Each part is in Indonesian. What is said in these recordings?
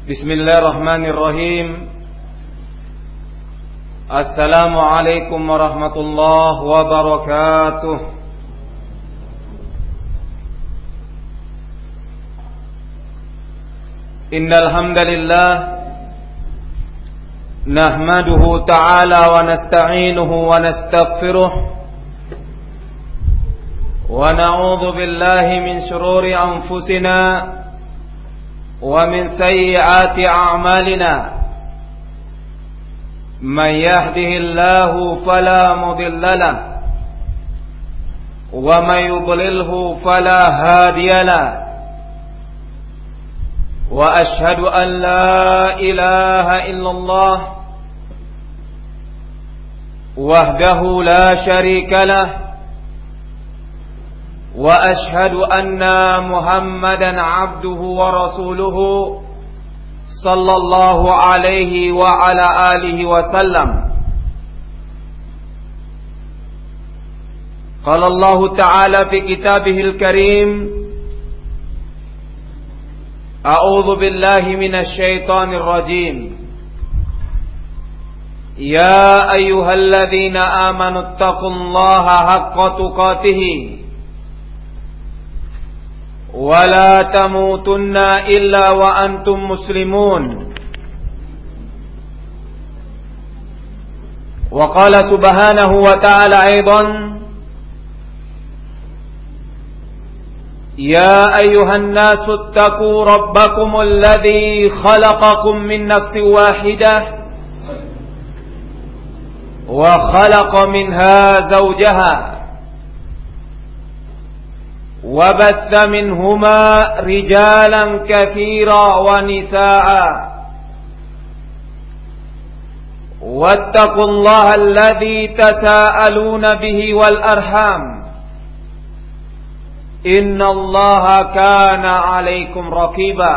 Bismillahirrahmanirrahim. Assalamualaikum warahmatullahi wabarakatuh. Innal hamdalillah nahmaduhu ta'ala wa nasta'inuhu wa nastaghfiruh wa na'udzu billahi min shururi anfusina ومن سيئات أعمالنا من يهده الله فلا مضل له ومن يضلله فلا هادي له وأشهد أن لا إله إلا الله وحده لا شريك له وأشهد أن محمدا عبده ورسوله صلى الله عليه وعلى آله وسلم. قال الله تعالى في كتابه الكريم: أعوذ بالله من الشيطان الرجيم. يا أيها الذين آمنوا اتقوا الله حق تقاته ولا تموتن إلا وأنتم مسلمون. وقال سبحانه وتعالى أيضا: يا أيها الناس اتقوا ربكم الذي خلقكم من نفس واحدة وخلق منها زوجها وبث منهما رجالا كثيرا ونساء واتقوا الله الذي تساءلون به والأرحام إن الله كان عليكم رقيبا.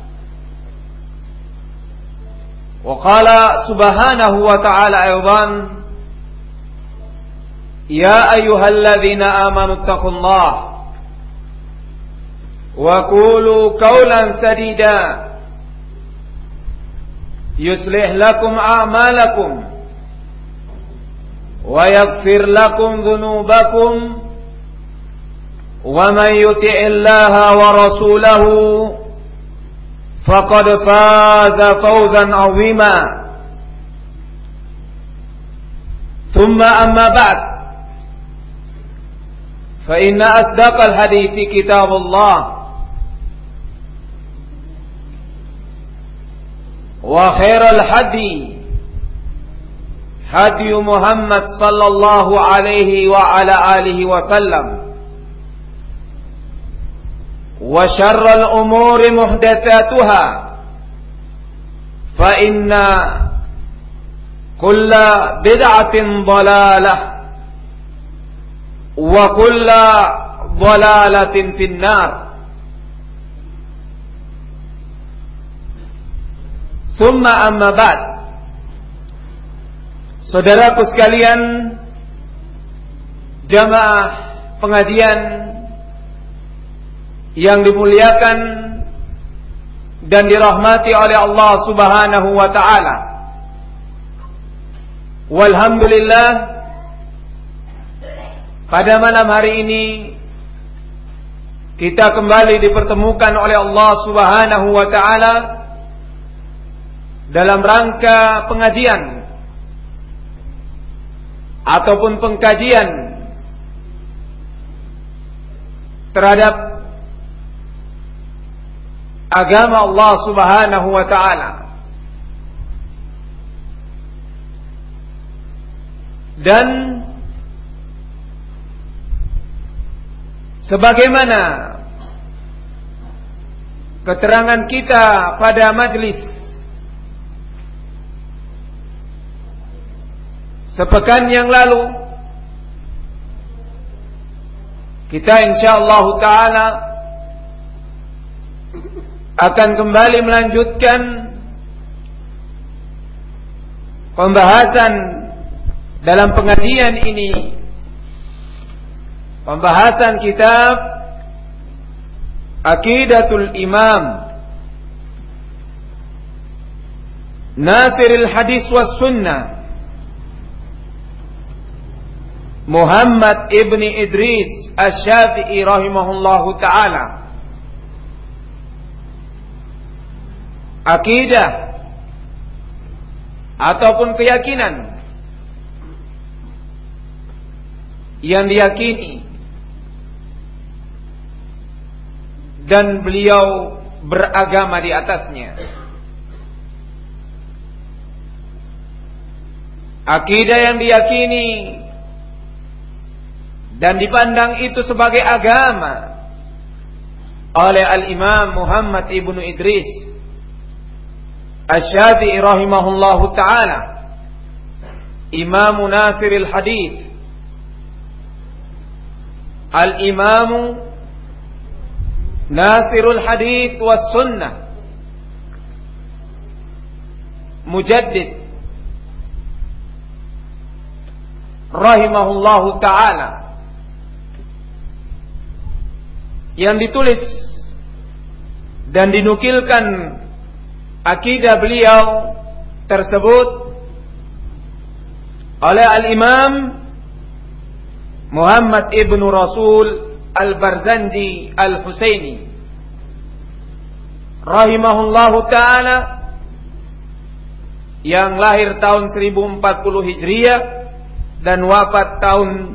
وقال سبحانه وتعالى أيضا: يا أيها الذين آمنوا اتقوا الله وقولوا قولا سديدا يصلح لكم أعمالكم ويغفر لكم ذنوبكم ومن يطع الله ورسوله فقد فاز فوزا عظيما. ثم أما بعد، فإن أصدق الحديث كتاب الله وخير الهدي هدي محمد صلى الله عليه وعلى آله وسلم وشر الأمور محدثاتها فإن كل بدعة ضلالة وكل ضلالة في النار. ثم أما بعد. Saudaraku sekalian, jamaah pengajian yang dimuliakan dan dirahmati oleh Allah Subhanahu wa taala. Walhamdulillah, pada malam hari ini kita kembali dipertemukan oleh Allah Subhanahu wa taala dalam rangka pengajian ataupun pengkajian terhadap agama Allah Subhanahu wa taala. Dan sebagaimana keterangan kita pada majlis sepekan yang lalu, kita insyaallah taala akan kembali melanjutkan pembahasan dalam pengajian ini, pembahasan kitab Aqidatul Imam Nasiril Hadis was Sunnah, Muhammad ibni Idris Asy-Syafi'i rahimahullahu ta'ala. Akidah ataupun keyakinan yang diyakini dan beliau beragama di atasnya. Akidah yang diyakini dan dipandang itu sebagai agama oleh Al-Imam Muhammad ibnu Idris Asy-Syafi'i rahimahullahu ta'ala, Imam Nasiril Hadith, Al-Imam Nasirul Hadith was Sunnah, Mujaddid rahimahullahu ta'ala, yang ditulis dan dinukilkan akidah beliau tersebut oleh Al-Imam Muhammad ibnu Rasul Al-Barzanji Al-Husaini rahimahullahu ta'ala, yang lahir tahun 1040 Hijriah dan wafat tahun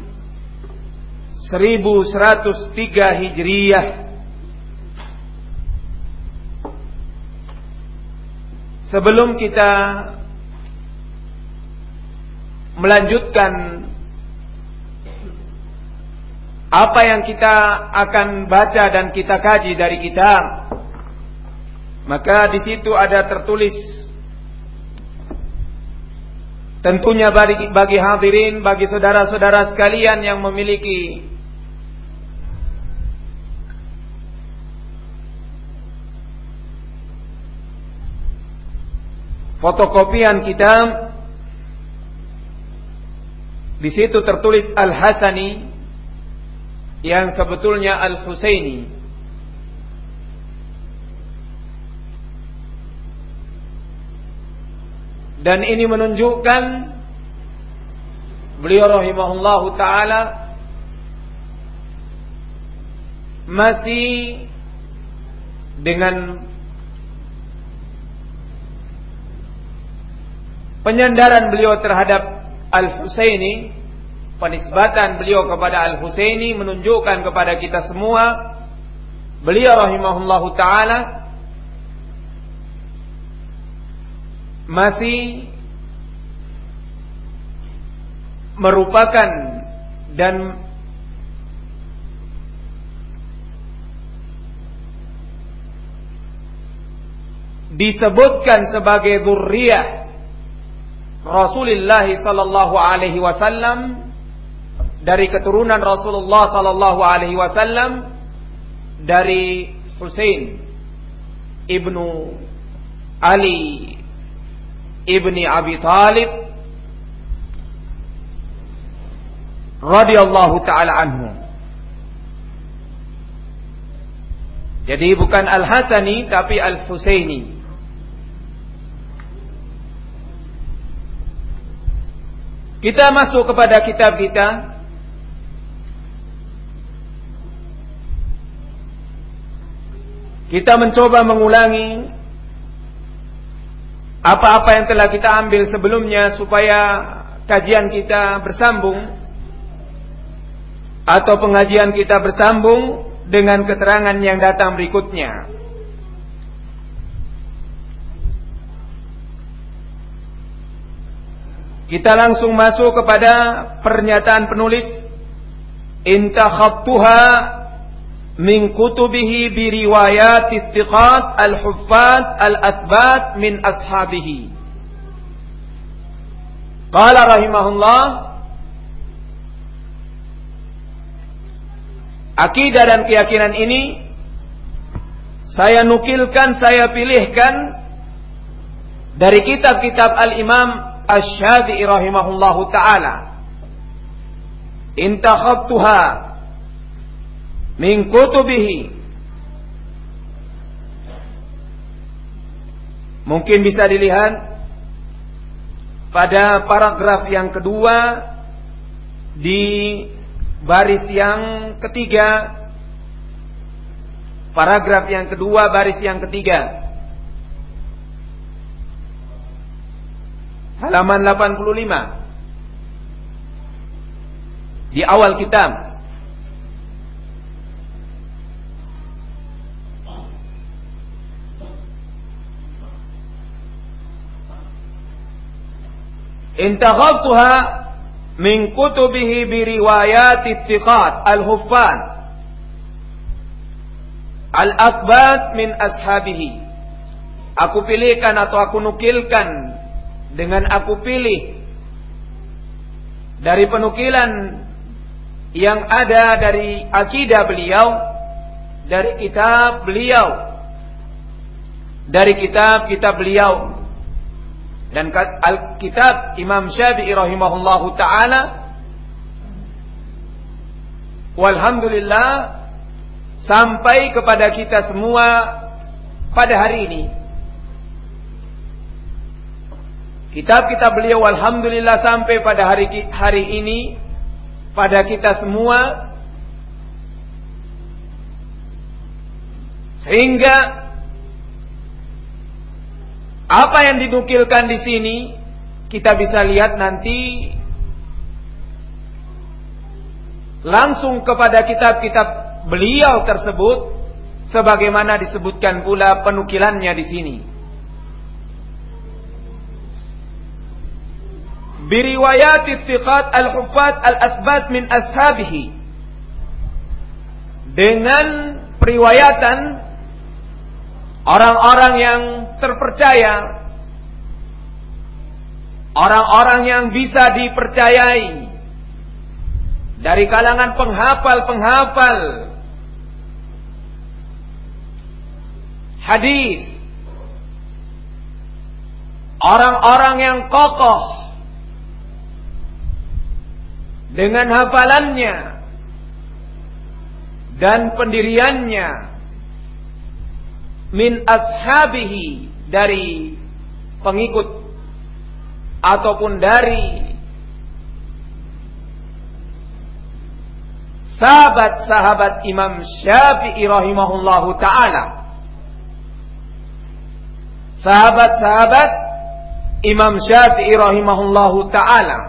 1103 Hijriah. Sebelum kita melanjutkan apa yang kita akan baca dan kita kaji dari kitab, maka di situ ada tertulis, tentunya bagi hadirin, bagi saudara-saudara sekalian yang memiliki fotokopian kitab, di situ tertulis Al-Hasani yang sebetulnya Al-Husaini. Dan ini menunjukkan beliau rahimahullahu ta'ala masih dengan penyandaran beliau terhadap Al-Husaini, penisbatan beliau kepada Al-Husaini menunjukkan kepada kita semua beliau rahimahullahu ta'ala masih merupakan dan disebutkan sebagai dzurriyyah Rasulullah sallallahu alaihi wasallam, dari keturunan Rasulullah sallallahu alaihi wasallam, dari Husain ibnu Ali ibni Abi Talib radhiyallahu taala anhu. Jadi bukan Al-Hasani tapi Al-Husaini. Kita masuk kepada kitab kita. Kita mencoba mengulangi apa-apa yang telah kita ambil sebelumnya supaya kajian kita bersambung atau pengajian kita bersambung dengan keterangan yang datang berikutnya. Kita langsung masuk kepada pernyataan penulis, intakhabtuha min kutubihi bi riwayati thiqat al-huffaz al-athbat min ashabihi. Qala rahimahullah, akidah dan keyakinan ini saya nukilkan, saya pilihkan dari kitab-kitab Al-Imam Asy-Syafi'i rahimahullahu ta'ala. Intakhabtuha min kutubihi. Mungkin bisa dilihat pada paragraf yang kedua di baris yang ketiga. Paragraf yang kedua baris yang ketiga, halaman 85 di awal kitab. Intaghabtuha min kutubihi biriwayat ittiqad al-huffaz al-akbat min ashabihi. Aku pilihkan atau aku nukilkan dengan aku pilih dari penukilan yang ada dari akidah beliau, dari kitab beliau, dari kitab-kitab beliau. Dan kitab Imam Syafi'i rahimahullahu ta'ala, walhamdulillah, sampai kepada kita semua pada hari ini. Kitab-kitab beliau alhamdulillah sampai pada hari ini pada kita semua, sehingga apa yang dinukilkan di sini kita bisa lihat nanti langsung kepada kitab-kitab beliau tersebut, sebagaimana disebutkan pula penukilannya di sini. Biriwayat ittiqad al-huffaz al-asbat min ashabihi, dengan periwayatan orang-orang yang terpercaya, orang-orang yang bisa dipercayai dari kalangan penghafal-penghafal hadis, orang-orang yang kokoh dengan hafalannya dan pendiriannya, min ashabihi, dari pengikut ataupun dari sahabat-sahabat Imam Syafi'i rahimahullahu ta'ala. Sahabat-sahabat Imam Syafi'i rahimahullahu ta'ala.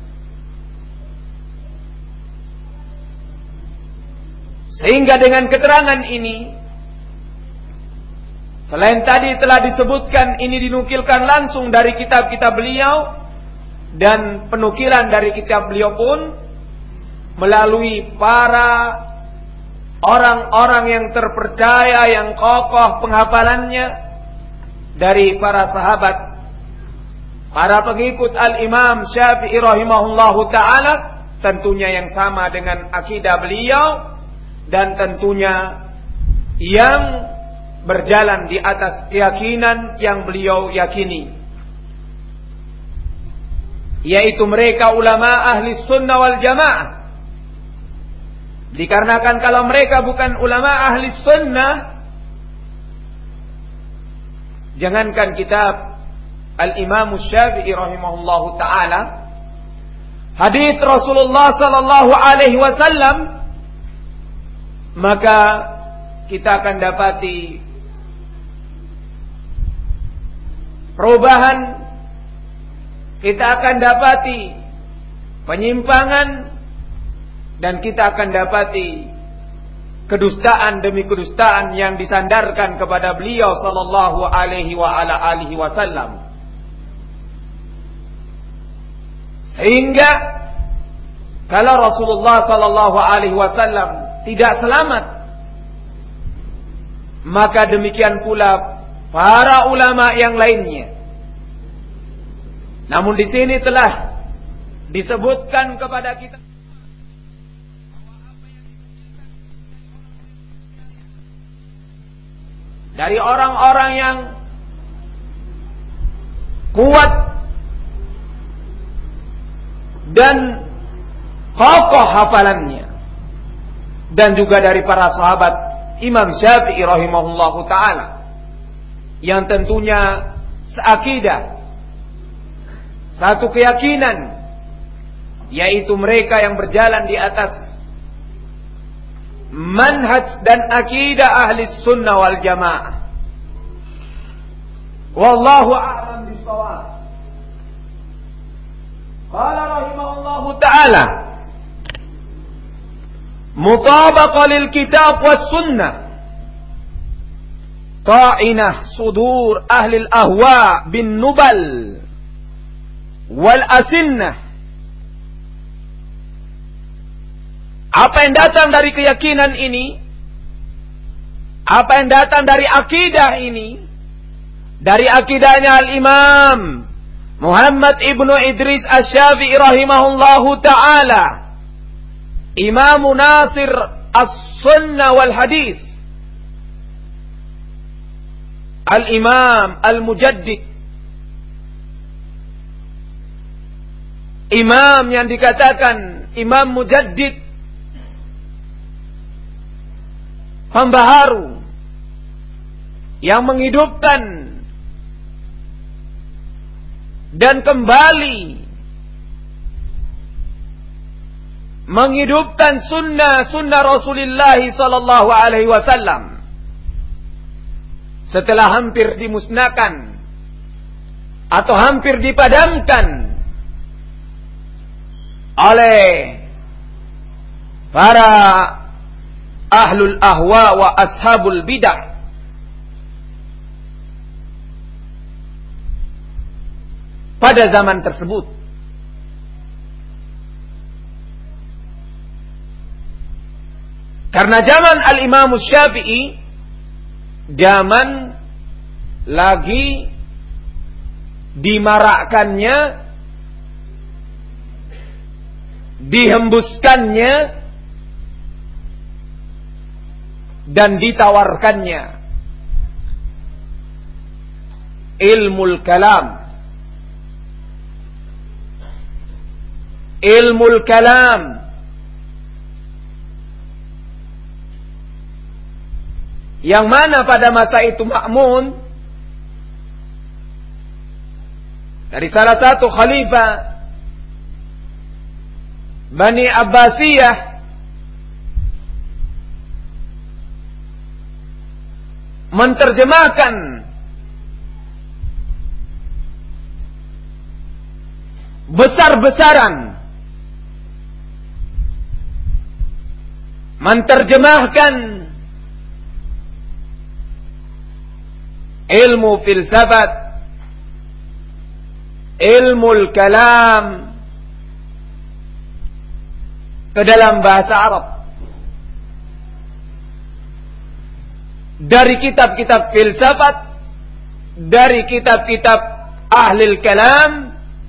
Sehingga dengan keterangan ini, selain tadi telah disebutkan, ini dinukilkan langsung dari kitab-kitab beliau, dan penukilan dari kitab beliau pun melalui para orang-orang yang terpercaya, yang kokoh penghafalannya, dari para sahabat, para pengikut al-Imam Syafi'i rahimahullahu ta'ala, tentunya yang sama dengan akidah beliau, dan tentunya yang berjalan di atas keyakinan yang beliau yakini, yaitu mereka ulama ahli sunnah wal jamaah. Dikarenakan kalau mereka bukan ulama ahli sunnah, jangankan kitab al-Imam Syafi'i rahimahullahu ta'ala, hadis Rasulullah sallallahu alaihi wasallam, maka kita akan dapati perubahan, kita akan dapati penyimpangan, dan kita akan dapati kedustaan demi kedustaan yang disandarkan kepada beliau sallallahu alaihi wa ala alihi wasallam. Sehingga kalau Rasulullah sallallahu alaihi wasallam tidak selamat, maka demikian pula para ulama yang lainnya. Namun di sini telah disebutkan kepada kita dari orang-orang yang kuat dan kokoh hafalannya, dan juga dari para sahabat Imam Syafi'i rahimahullahu ta'ala, yang tentunya seakidah, satu keyakinan, yaitu mereka yang berjalan di atas manhaj dan akidah ahli sunnah wal jamaah. Wallahu a'lam bishawab. Qala rahimahullahu ta'ala, mutabaqa lil kitab was sunnah ta'inah sudur ahli al-ahwa bin nubal wal asinnah. Apa yang datang dari keyakinan ini, apa yang datang dari akidah ini, dari akidahnya al-Imam Muhammad ibnu Idris Asy-Syafi'i rahimahullahu ta'ala, Imam Nasir as-Sunnah wal Hadis, al-Imam al-Mujaddid, imam yang dikatakan Imam Mujaddid, pembaharu yang menghidupkan dan kembali menghidupkan sunnah Rasulullah sallallahu alaihi wasallam setelah hampir dimusnahkan atau hampir dipadamkan oleh para ahlul ahwa wa ashabul bidah. Pada zaman tersebut, karena zaman al-Imam Syafi'i zaman lagi dimarakkannya, dihembuskannya dan ditawarkannya ilmul kalam. Ilmul kalam yang mana pada masa itu Ma'mun dari salah satu khalifah Bani Abbasiyah menterjemahkan besar-besaran, menterjemahkan ilmu filsafat, ilmu kalam ke dalam bahasa Arab dari kitab-kitab filsafat, dari kitab-kitab ahli kalam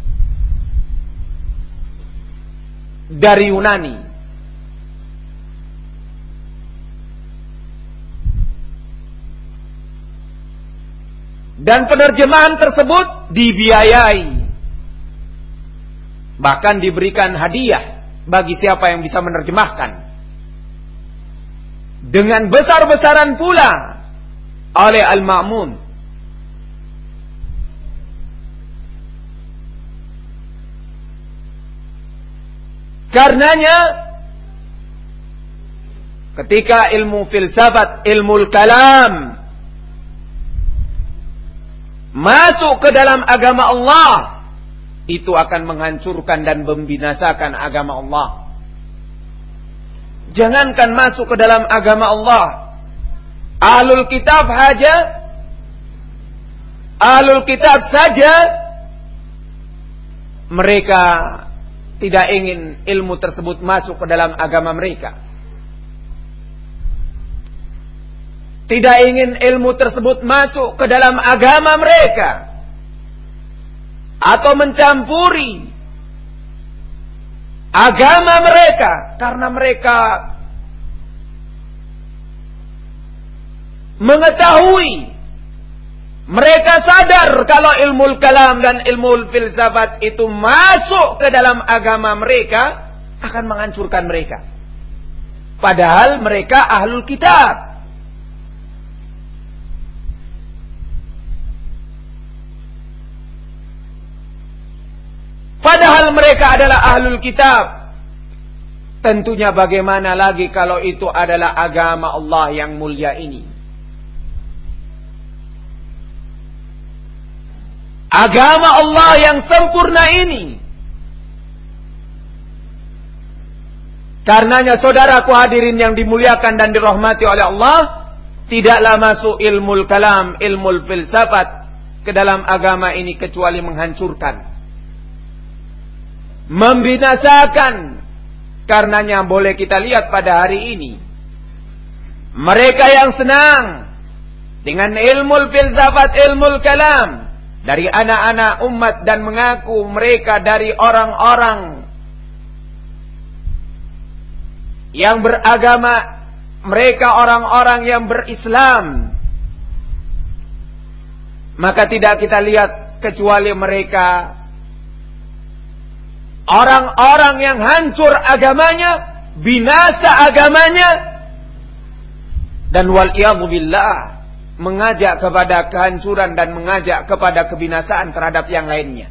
dari Yunani. Dan penerjemahan tersebut dibiayai, bahkan diberikan hadiah bagi siapa yang bisa menerjemahkan, dengan besar-besaran pula oleh Al-Ma'mun. Karenanya ketika ilmu filsafat, ilmu kalam masuk ke dalam agama Allah, itu akan menghancurkan dan membinasakan agama Allah. Jangankan masuk ke dalam agama Allah, ahlul kitab saja mereka tidak ingin ilmu tersebut masuk ke dalam agama mereka. Tidak ingin ilmu tersebut masuk ke dalam agama mereka atau mencampuri agama mereka, karena mereka mengetahui, mereka sadar kalau ilmu kalam dan ilmu filsafat itu masuk ke dalam agama mereka akan menghancurkan mereka. Padahal mereka ahlul kitab. Padahal mereka adalah ahlul kitab. Tentunya bagaimana lagi kalau itu adalah agama Allah yang mulia ini. Agama Allah yang sempurna ini. Karenanya saudaraku hadirin yang dimuliakan dan dirahmati oleh Allah, tidaklah masuk ilmul kalam, ilmul filsafat ke dalam agama ini kecuali menghancurkan, membinasakan. Karenanya boleh kita lihat pada hari ini, mereka yang senang dengan ilmul filsafat, ilmul kalam dari anak-anak umat dan mengaku mereka dari orang-orang yang beragama, mereka orang-orang yang berislam, maka tidak kita lihat kecuali mereka orang-orang yang hancur agamanya, binasa agamanya, dan wal-iyadhu billah, mengajak kepada kehancuran dan mengajak kepada kebinasaan terhadap yang lainnya.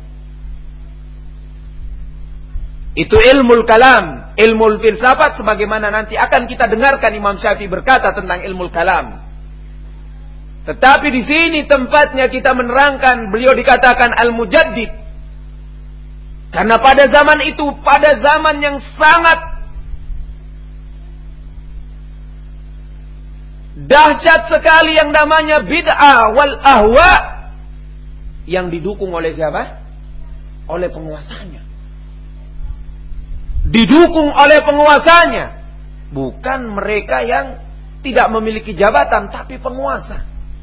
Itu ilmul kalam, ilmul filsafat, sebagaimana nanti akan kita dengarkan Imam Syafi'i berkata tentang ilmul kalam. Tetapi di sini tempatnya kita menerangkan, beliau dikatakan al-mujaddid. Karena pada zaman itu, pada zaman yang sangat dahsyat sekali yang namanya bid'ah wal ahwa, yang didukung oleh siapa? Oleh penguasanya. Didukung oleh penguasanya. Bukan mereka yang tidak memiliki jabatan, tapi penguasa.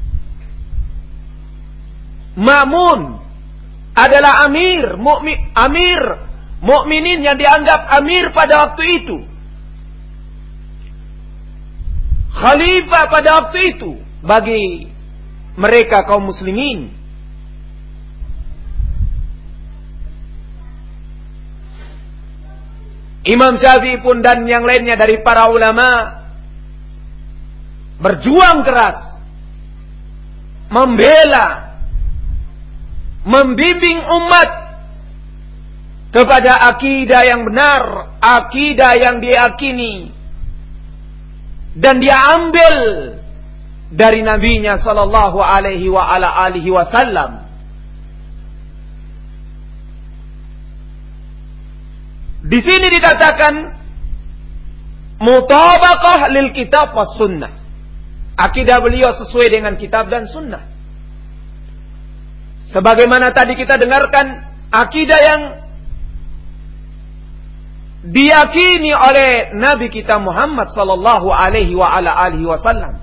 Ma'mun adalah amir mukminin yang dianggap amir pada waktu itu. Khalifah pada waktu itu bagi mereka kaum muslimin. Imam Syafi'i pun dan yang lainnya dari para ulama berjuang keras membela, membimbing umat kepada akidah yang benar, akidah yang diyakini dan dia ambil dari nabinya sallallahu alaihi wa ala alihi wasallam. Di sini dikatakan mutabaqah lil kitab was sunnah. Akidah beliau sesuai dengan kitab dan sunnah. Sebagaimana tadi kita dengarkan akidah yang diyakini oleh Nabi kita Muhammad sallallahu alaihi wa ala alihi wasallam.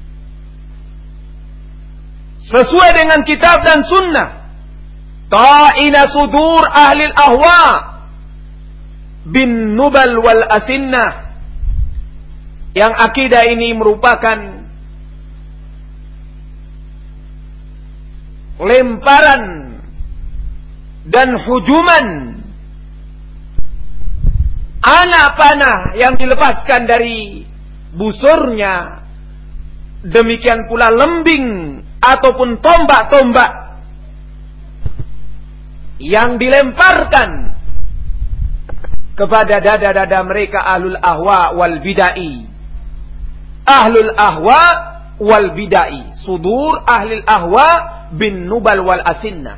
Sesuai dengan kitab dan sunnah. Ta'ina sudur ahli al-ahwa bin nubal wal asinnah. Yang akidah ini merupakan lemparan dan hujuman anak panah yang dilepaskan dari busurnya, demikian pula lembing ataupun tombak-tombak yang dilemparkan kepada dada-dada mereka ahlul ahwa wal bidai. Ahlul ahwa wal bidai, sudur ahlul ahwa bin nubal wal asinnah.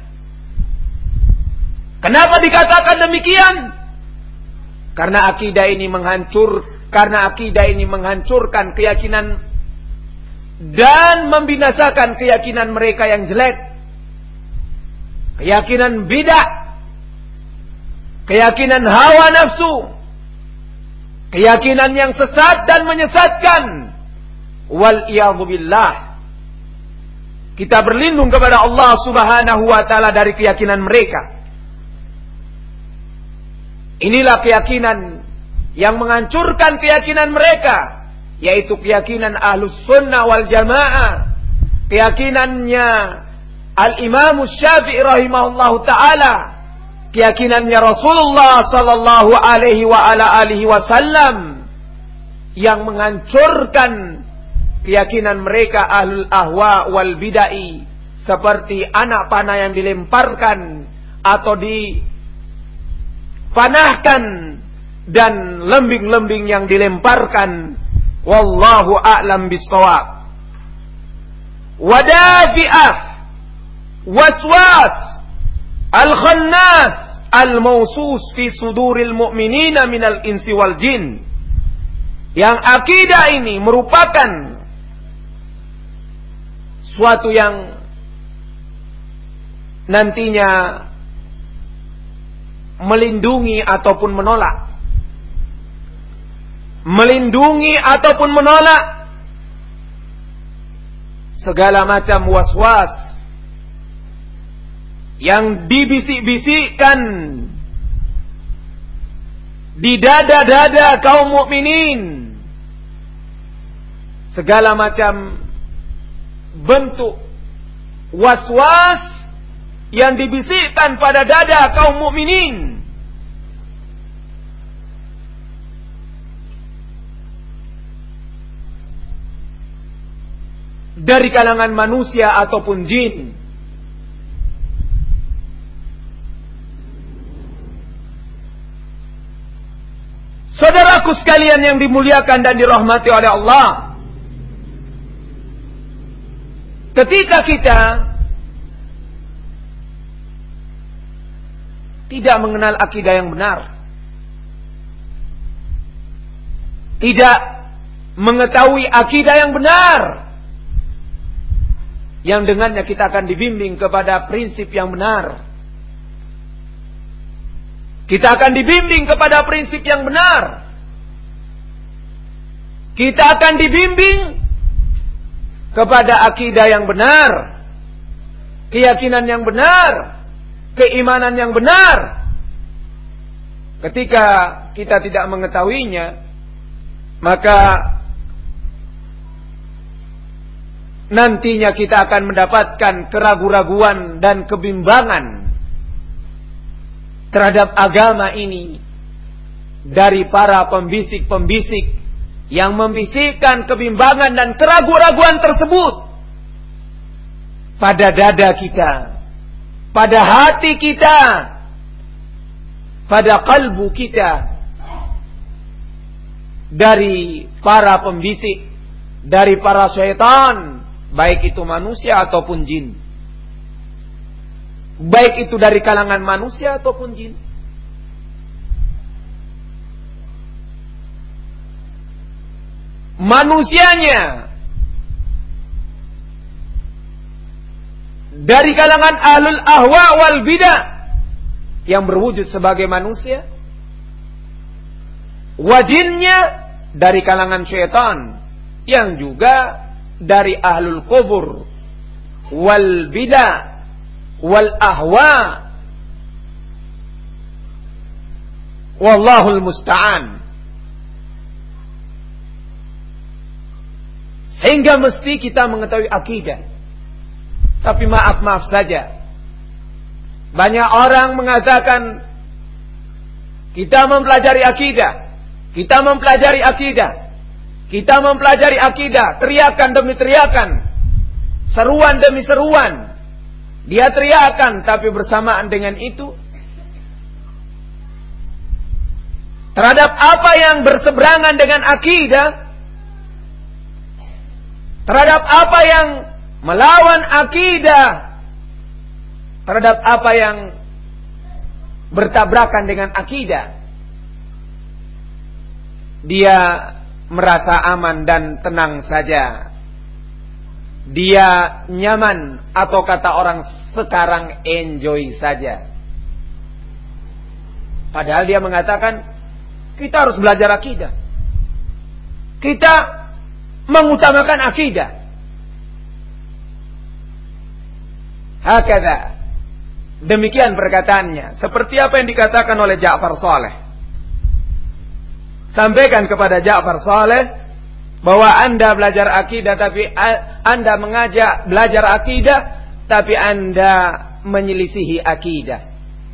Kenapa dikatakan demikian? Karena akidah ini menghancurkan keyakinan dan membinasakan keyakinan mereka yang jelek. Keyakinan bidah, keyakinan hawa nafsu, keyakinan yang sesat dan menyesatkan. Wal iyadhu billah. Kita berlindung kepada Allah Subhanahu wa taala dari keyakinan mereka. Inilah keyakinan yang menghancurkan keyakinan mereka, yaitu keyakinan Ahlus Sunnah wal Jamaah, keyakinannya Al-Imam Syafi'i rahimahullahu taala, keyakinannya Rasulullah sallallahu alaihi wa ala alihi wasallam, yang menghancurkan keyakinan mereka ahlul ahwa wal bidai, seperti anak panah yang dilemparkan atau panahkan dan lembing-lembing yang dilemparkan. Wallahu a'lam bissawab. Wadafi'ah, waswas, al-khannas, al-mausus fi suduril mu'minina minal insi wal jin. Yang akidah ini merupakan suatu yang nantinya melindungi ataupun menolak. Melindungi ataupun menolak segala macam was-was yang dibisik-bisikkan di dada-dada kaum mukminin. Segala macam bentuk was-was yang dibisikkan pada dada kaum mukminin. Dari kalangan manusia ataupun jin. Saudaraku sekalian yang dimuliakan dan dirahmati oleh Allah, ketika kita tidak mengenal akidah yang benar, tidak mengetahui akidah yang benar, yang dengannya kita akan dibimbing kepada prinsip yang benar. Kita akan dibimbing kepada prinsip yang benar. Kita akan dibimbing kepada akidah yang benar, keyakinan yang benar, keimanan yang benar. Ketika kita tidak mengetahuinya, maka nantinya kita akan mendapatkan keraguan-raguan dan kebimbangan terhadap agama ini dari para pembisik-pembisik yang membisikkan kebimbangan dan keraguan-raguan tersebut pada dada kita, pada hati kita, pada kalbu kita, dari para pembisik, dari para syaitan, baik itu manusia ataupun jin. Baik itu dari kalangan manusia ataupun jin. Manusianya dari kalangan ahlul ahwa wal bidah yang berwujud sebagai manusia. Wajinnya dari kalangan syaitan yang juga dari ahlul kufur wal bidah wal ahwa. Wallahul musta'an. Sehingga mesti kita mengetahui akidah. Tapi maaf saja, banyak orang mengatakan kita mempelajari akidah, kita mempelajari akidah, kita mempelajari akidah, teriakan demi teriakan, seruan demi seruan. Dia teriakan, tapi bersamaan dengan itu terhadap apa yang berseberangan dengan akidah, terhadap apa yang melawan akidah, terhadap apa yang bertabrakan dengan akidah, dia merasa aman dan tenang saja. Dia nyaman, atau kata orang sekarang enjoy saja. Padahal dia mengatakan kita harus belajar akidah, kita mengutamakan akidah. Hakadha, demikian perkataannya. Seperti apa yang dikatakan oleh Ja'far Saleh. Sampaikan kepada Ja'far Saleh bahwa Anda belajar akidah, tapi Anda mengajak belajar akidah, tapi Anda menyelisihi akidah.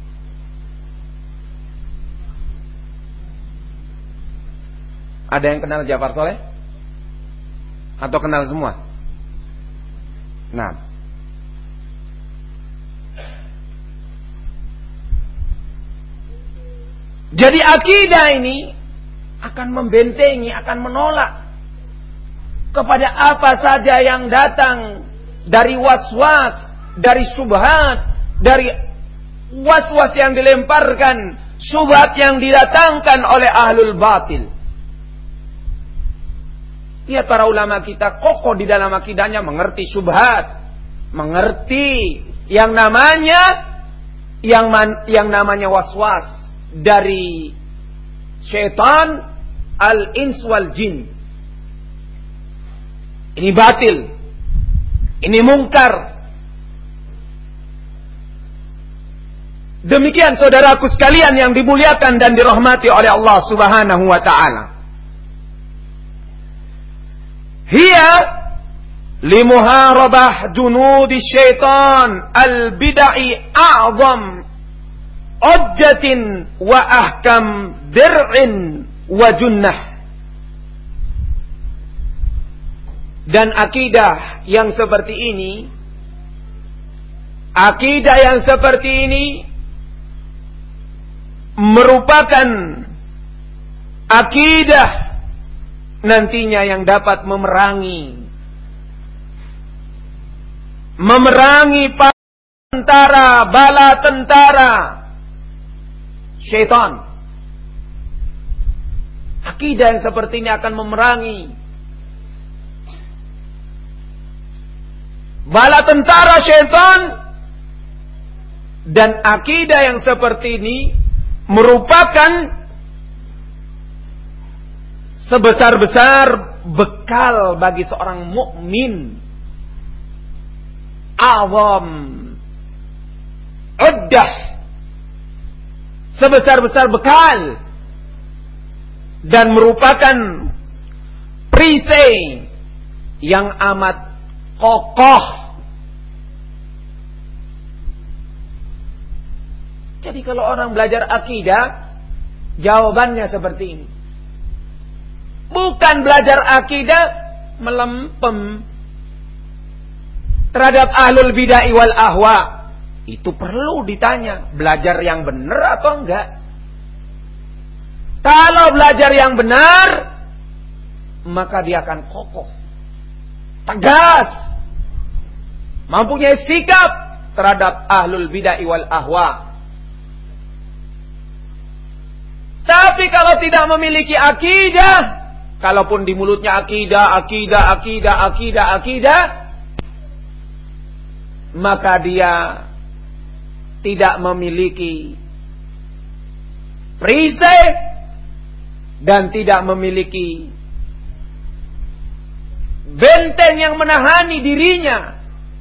Ada yang kenal Ja'far Saleh? Atau kenal semua? Nah, Jadi akidah ini akan membentengi, akan menolak kepada apa saja yang datang dari was-was, dari syubhat, dari was-was yang dilemparkan, syubhat yang didatangkan oleh ahlul batil. Lihat para ulama kita kokoh di dalam akidahnya, mengerti syubhat, mengerti yang namanya was-was dari syaitan, al-ins wal jin. Ini batil, ini mungkar. Demikian saudaraku sekalian yang dimuliakan dan dirahmati oleh Allah Subhanahu wa ta'ala. Hiya limuharabah junudi syaitan al-bidai a'zam udjatin wa ahkam dir'in wa junnah. Dan akidah yang seperti ini, merupakan akidah nantinya yang dapat memerangi bala tentara syaitan. Akidah yang seperti ini akan memerangi bala tentara syaitan, dan akidah yang seperti ini merupakan sebesar-besar bekal bagi seorang mukmin. Azam uddah, sebesar-besar bekal, dan merupakan perisai yang amat kokoh. Jadi kalau orang belajar akidah, jawabannya seperti ini. Bukan belajar akidah melempem terhadap ahlul bid'ah wal ahwa. Itu perlu ditanya, belajar yang benar atau enggak. Kalau belajar yang benar, maka dia akan kokoh, tegas, mempunyai sikap terhadap ahlul bid'ah wal ahwa. Tapi kalau tidak memiliki akidah, kalaupun di mulutnya akidah, maka dia tidak memiliki perisai dan tidak memiliki benteng yang menahani dirinya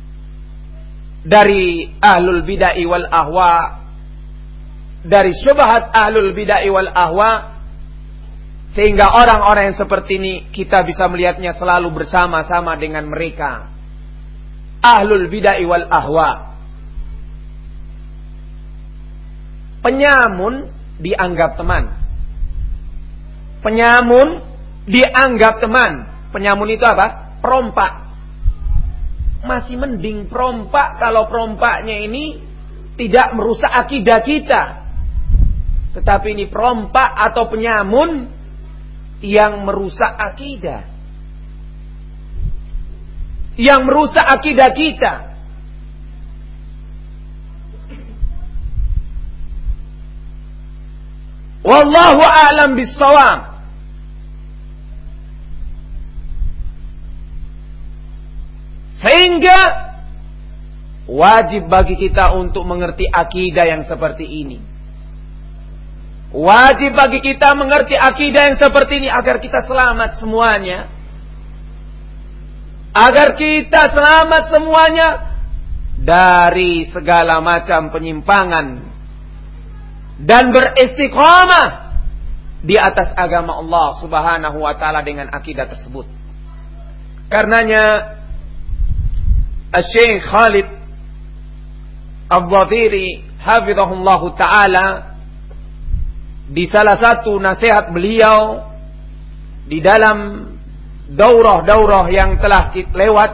dari ahlul bid'ah wal ahwa, dari syubhat ahlul bid'ah wal ahwa. Sehingga orang-orang yang seperti ini kita bisa melihatnya selalu bersama-sama dengan mereka, ahlul bid'ah wal ahwa. Penyamun dianggap teman. Penyamun dianggap teman. Penyamun itu apa? Perompak. Masih mending perompak kalau perompaknya ini tidak merusak akidah kita. Tetapi ini perompak atau penyamun yang merusak akidah, yang merusak akidah kita. Wallahu a'lam bis-shawab. Sehingga wajib bagi kita untuk mengerti akidah yang seperti ini. Wajib bagi kita mengerti akidah yang seperti ini agar kita selamat semuanya. Agar kita selamat semuanya dari segala macam penyimpangan dan beristiqamah di atas agama Allah Subhanahu wa taala dengan akidah tersebut. Karenanya Syekh Khalid Al-Dhafiri hafizahullahu taala di salah satu nasihat beliau di dalam daurah-daurah yang telah lewat,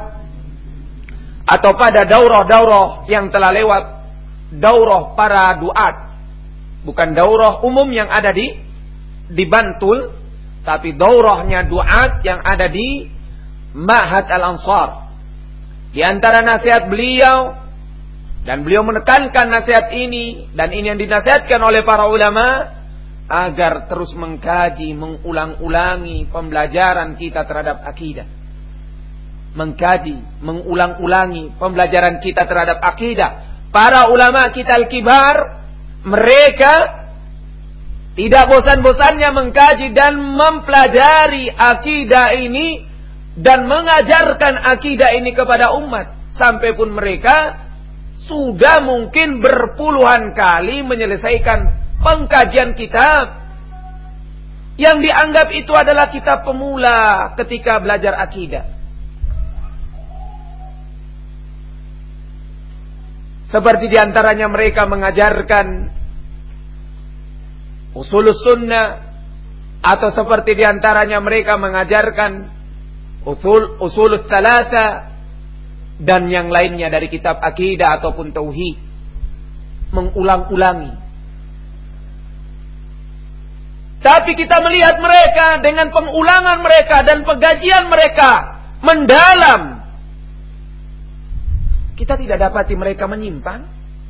atau pada daurah-daurah yang telah lewat, daurah para duat, Bukan daurah umum yang ada di Bantul, tapi daurahnya duat yang ada di Ma'had Al-Ansar. Di antara nasihat beliau, dan beliau menekankan nasihat ini, dan ini yang dinasihatkan oleh para ulama, agar terus mengkaji, mengulang-ulangi pembelajaran kita terhadap akidah. Mengkaji, mengulang-ulangi pembelajaran kita terhadap akidah. Para ulama kita al-kibar, mereka tidak bosan-bosannya mengkaji dan mempelajari akidah ini dan mengajarkan akidah ini kepada umat. Sampai pun mereka sudah mungkin berpuluhan kali menyelesaikan pengkajian kitab yang dianggap itu adalah kitab pemula ketika belajar akidah. Seperti diantaranya mereka mengajarkan usul sunnah, atau seperti diantaranya mereka mengajarkan usul tsalatsa dan yang lainnya dari kitab akidah ataupun tauhid, mengulang-ulangi. Tapi kita melihat mereka dengan pengulangan mereka dan pengkajian mereka mendalam, kita tidak dapati mereka menyimpang.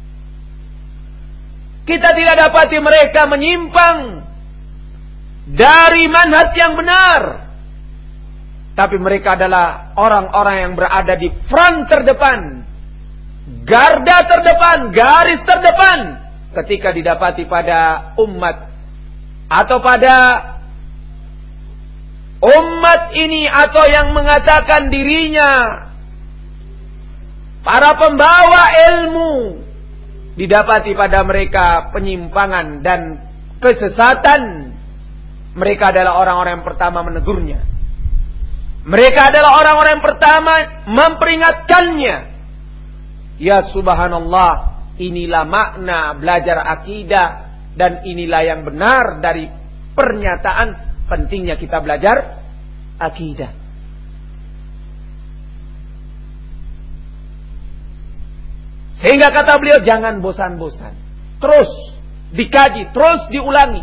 Kita tidak dapati mereka menyimpang dari manhaj yang benar. Tapi mereka adalah orang-orang yang berada di front terdepan, garda terdepan, garis terdepan, ketika didapati pada umat atau pada umat ini, atau yang mengatakan dirinya para pembawa ilmu, didapati pada mereka penyimpangan dan kesesatan. Mereka adalah orang-orang yang pertama menegurnya. Mereka adalah orang-orang yang pertama memperingatkannya. Ya subhanallah, inilah makna belajar akidah, dan inilah yang benar dari pernyataan pentingnya kita belajar akidah. Sehingga kata beliau, jangan bosan-bosan, terus dikaji, terus diulangi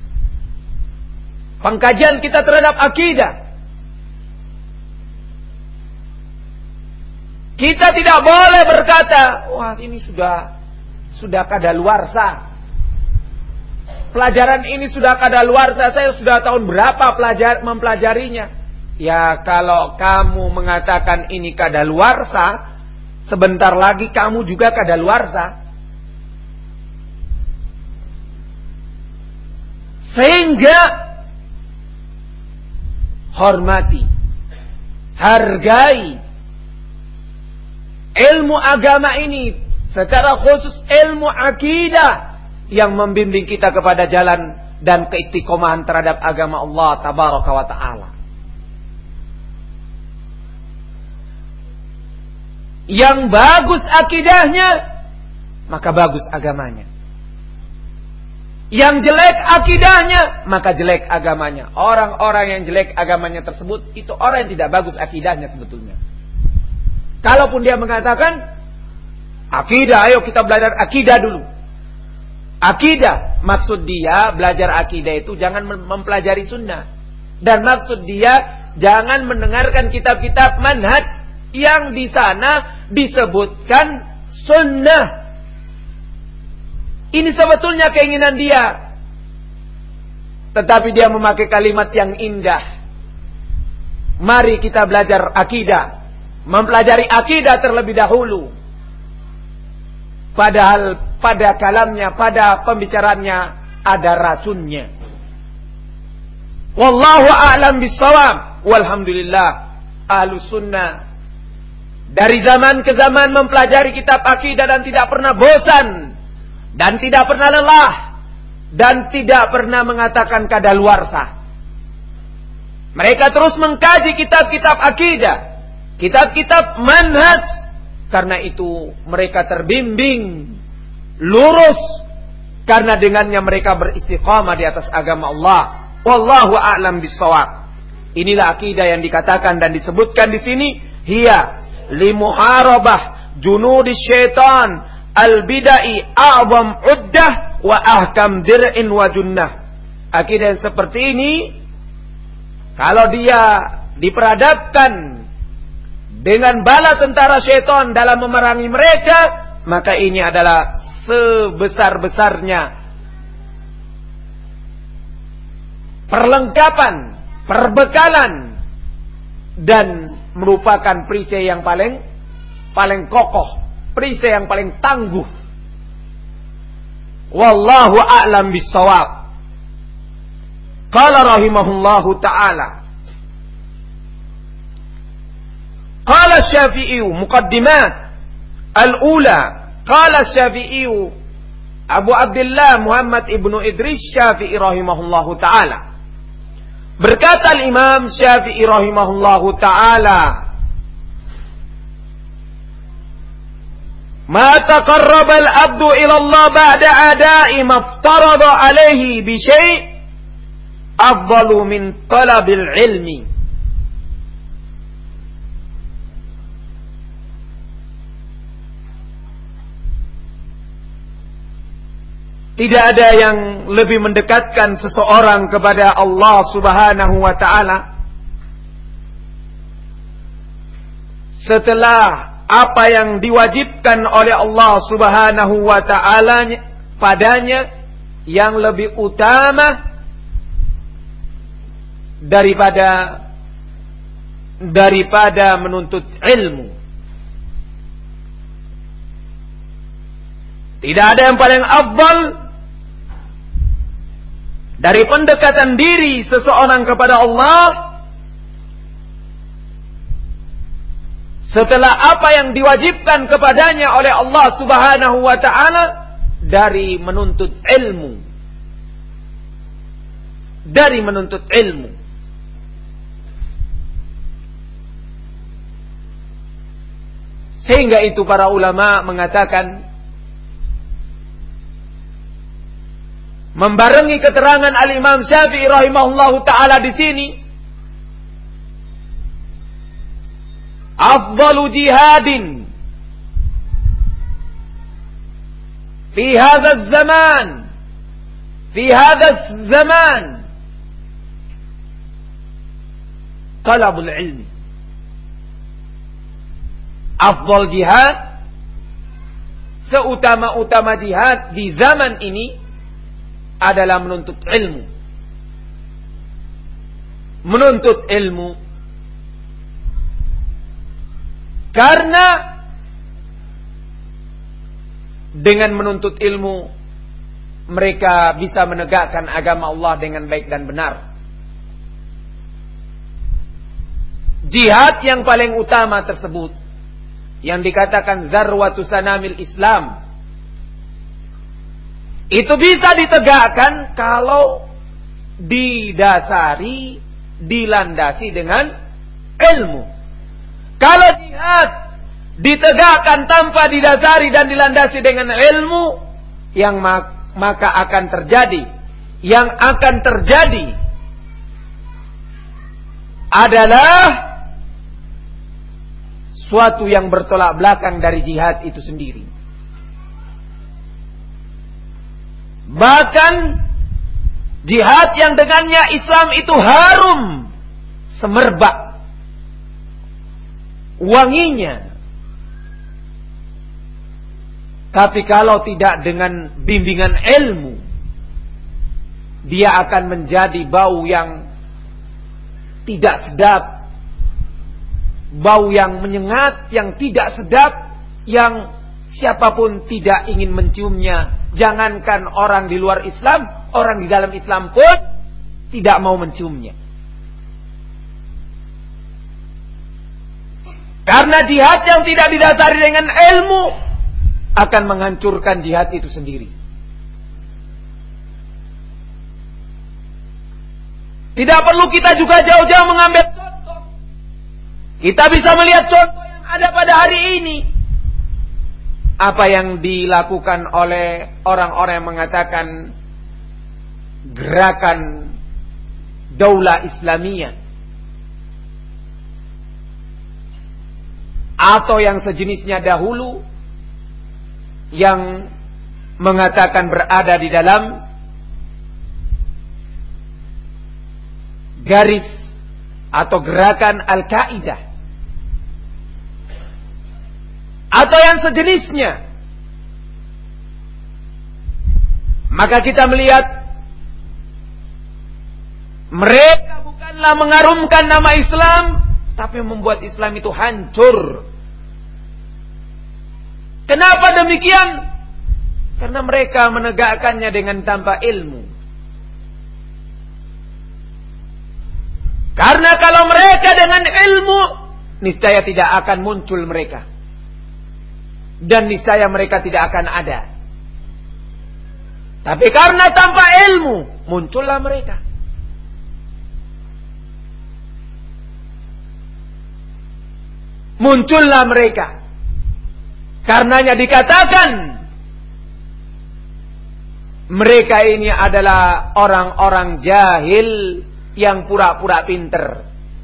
pengkajian kita terhadap akidah. Kita tidak boleh berkata, wah ini sudah kadaluarsa, pelajaran ini sudah kadaluarsa, saya sudah tahun berapa mempelajarinya. Ya, kalau kamu mengatakan ini kadaluarsa, sebentar lagi kamu juga kadaluarsa. Sehingga hormati, hargai ilmu agama ini, secara khusus ilmu akidah yang membimbing kita kepada jalan dan keistiqomahan terhadap agama Allah tabaraka wa ta'ala. Yang bagus akidahnya, maka bagus agamanya. Yang jelek akidahnya, maka jelek agamanya. Orang-orang yang jelek agamanya tersebut, itu orang yang tidak bagus akidahnya sebetulnya. Kalaupun dia mengatakan akidah, ayo kita belajar akidah dulu. Akidah, maksud dia belajar akidah itu jangan mempelajari sunnah. Dan maksud dia jangan mendengarkan kitab-kitab manhaj yang di sana disebutkan sunnah. Ini sebetulnya keinginan dia. Tetapi dia memakai kalimat yang indah. Mari kita belajar akidah, mempelajari akidah terlebih dahulu. Padahal pada kalamnya, pada pembicaraannya ada racunnya. Wallahu a'lam bissawab. Walhamdulillah, ahlus sunnah dari zaman ke zaman mempelajari kitab akidah dan tidak pernah bosan, dan tidak pernah lelah, dan tidak pernah mengatakan kadaluarsa. Mereka terus mengkaji kitab-kitab akidah, kitab-kitab manhaj. Karena itu mereka terbimbing lurus, karena dengannya mereka beristiqamah di atas agama Allah. Wallahu a'lam bissawab. Inilah akidah yang dikatakan dan disebutkan di sini, hiya limuharabah junudi syaitan al-bidai a'zam uddah wa ahkam dir'in wa junnah. Akidah yang seperti ini, kalau dia diperadabkan dengan bala tentara syaitan dalam memerangi mereka, maka ini adalah sebesar-besarnya perlengkapan, perbekalan, dan merupakan perisai yang paling kokoh, perisai yang paling tangguh. Wallahu a'lam bissawab. Qala rahimahullahu ta'ala. Qala Syafi'i muqaddimat al-ula. Qala Syafi'i Abu Abdullah Muhammad ibnu Idris Syafi'i rahimahullahu ta'ala. Berkata Imam Syafi'i rahimahullahu ta'ala, ma taqarraba al-abdu ila Allah ba'da ada'i maftarada alaihi bi syai' afdalu min talabil ilmi. Tidak ada yang lebih mendekatkan seseorang kepada Allah Subhanahu wa ta'ala setelah apa yang diwajibkan oleh Allah Subhanahu wa ta'ala padanya, yang lebih utama daripada menuntut ilmu. Tidak ada yang paling afdal dari pendekatan diri seseorang kepada Allah setelah apa yang diwajibkan kepadanya oleh Allah Subhanahu wa ta'ala dari menuntut ilmu. Dari menuntut ilmu. Sehingga itu para ulama mengatakan, membarengi keterangan Al-Imam Syafi'i rahimahullahu ta'ala di sini, afdalu jihadin fi hadha zaman talabul ilmi. Afdal jihad, seutama-utama jihad di zaman ini adalah menuntut ilmu. Menuntut ilmu. Karena dengan menuntut ilmu mereka bisa menegakkan agama Allah dengan baik dan benar. Jihad yang paling utama tersebut, yang dikatakan zarwatu sanamil Islam, itu bisa ditegakkan kalau dilandasi dengan ilmu. Kalau jihad ditegakkan tanpa didasari dan dilandasi dengan ilmu, maka akan terjadi, yang akan terjadi adalah suatu yang bertolak belakang dari jihad itu sendiri. Bahkan jihad yang dengannya Islam itu harum, semerbak wanginya, tapi kalau tidak dengan bimbingan ilmu, dia akan menjadi bau yang tidak sedap, bau yang menyengat, yang tidak sedap, yang siapapun tidak ingin menciumnya. Jangankan orang di luar Islam, orang di dalam Islam pun tidak mau menciumnya. Karena jihad yang tidak didasari dengan ilmu akan menghancurkan jihad itu sendiri. Tidak perlu kita juga jauh-jauh mengambil contoh. Kita bisa melihat contoh yang ada pada hari ini. Apa yang dilakukan oleh orang-orang yang mengatakan gerakan Daulah Islamiyah, atau yang sejenisnya dahulu, yang mengatakan berada di dalam garis atau gerakan Al-Qaeda atau yang sejenisnya, maka kita melihat mereka bukanlah mengharumkan nama Islam, tapi membuat Islam itu hancur. Kenapa demikian? Karena mereka menegakkannya dengan tanpa ilmu. Karena kalau mereka dengan ilmu, niscaya tidak akan muncul mereka. Dan niscaya mereka tidak akan ada. Tapi karena tanpa ilmu, muncullah mereka. Muncullah mereka. Karenanya dikatakan, mereka ini adalah orang-orang jahil yang pura-pura pinter.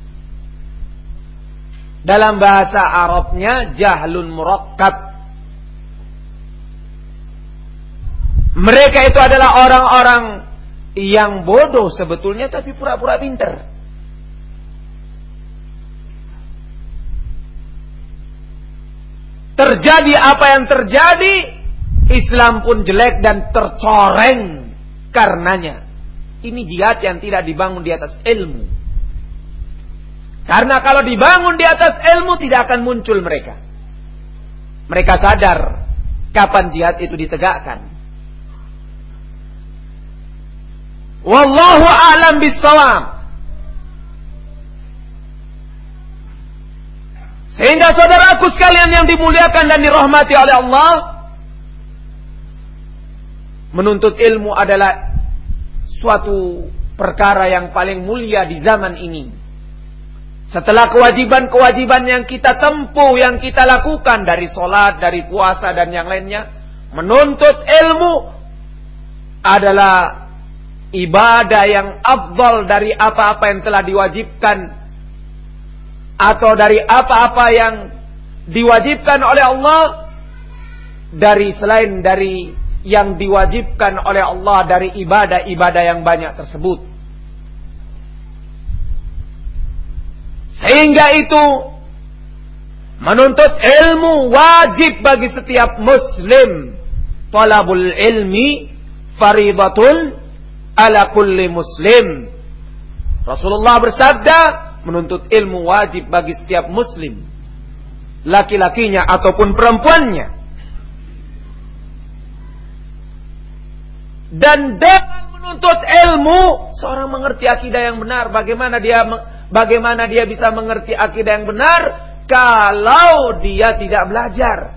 Dalam bahasa Arabnya jahlun murakkab. Mereka itu adalah orang-orang yang bodoh sebetulnya tapi pura-pura pinter. Terjadi apa yang terjadi, Islam pun jelek dan tercoreng karenanya. Ini jihad yang tidak dibangun di atas ilmu. Karena kalau dibangun di atas ilmu tidak akan muncul mereka. Mereka sadar kapan jihad itu ditegakkan. Wallahu a'lam bissawab. Sehingga saudaraku sekalian yang dimuliakan dan dirahmati oleh Allah, menuntut ilmu adalah suatu perkara yang paling mulia di zaman ini. Setelah kewajiban-kewajiban yang kita tempuh, yang kita lakukan dari sholat, dari puasa dan yang lainnya, menuntut ilmu adalah ibadah yang afdal dari apa-apa yang telah diwajibkan atau dari apa-apa yang diwajibkan oleh Allah, dari selain dari yang diwajibkan oleh Allah dari ibadah-ibadah yang banyak tersebut. Sehingga itu menuntut ilmu wajib bagi setiap muslim. Talabul ilmi faridatun ala kulli muslim. Rasulullah bersabda, menuntut ilmu wajib bagi setiap muslim, laki-lakinya ataupun perempuannya. Dan dengan menuntut ilmu, seorang mengerti akidah yang benar. Bagaimana dia bisa mengerti akidah yang benar kalau dia tidak belajar?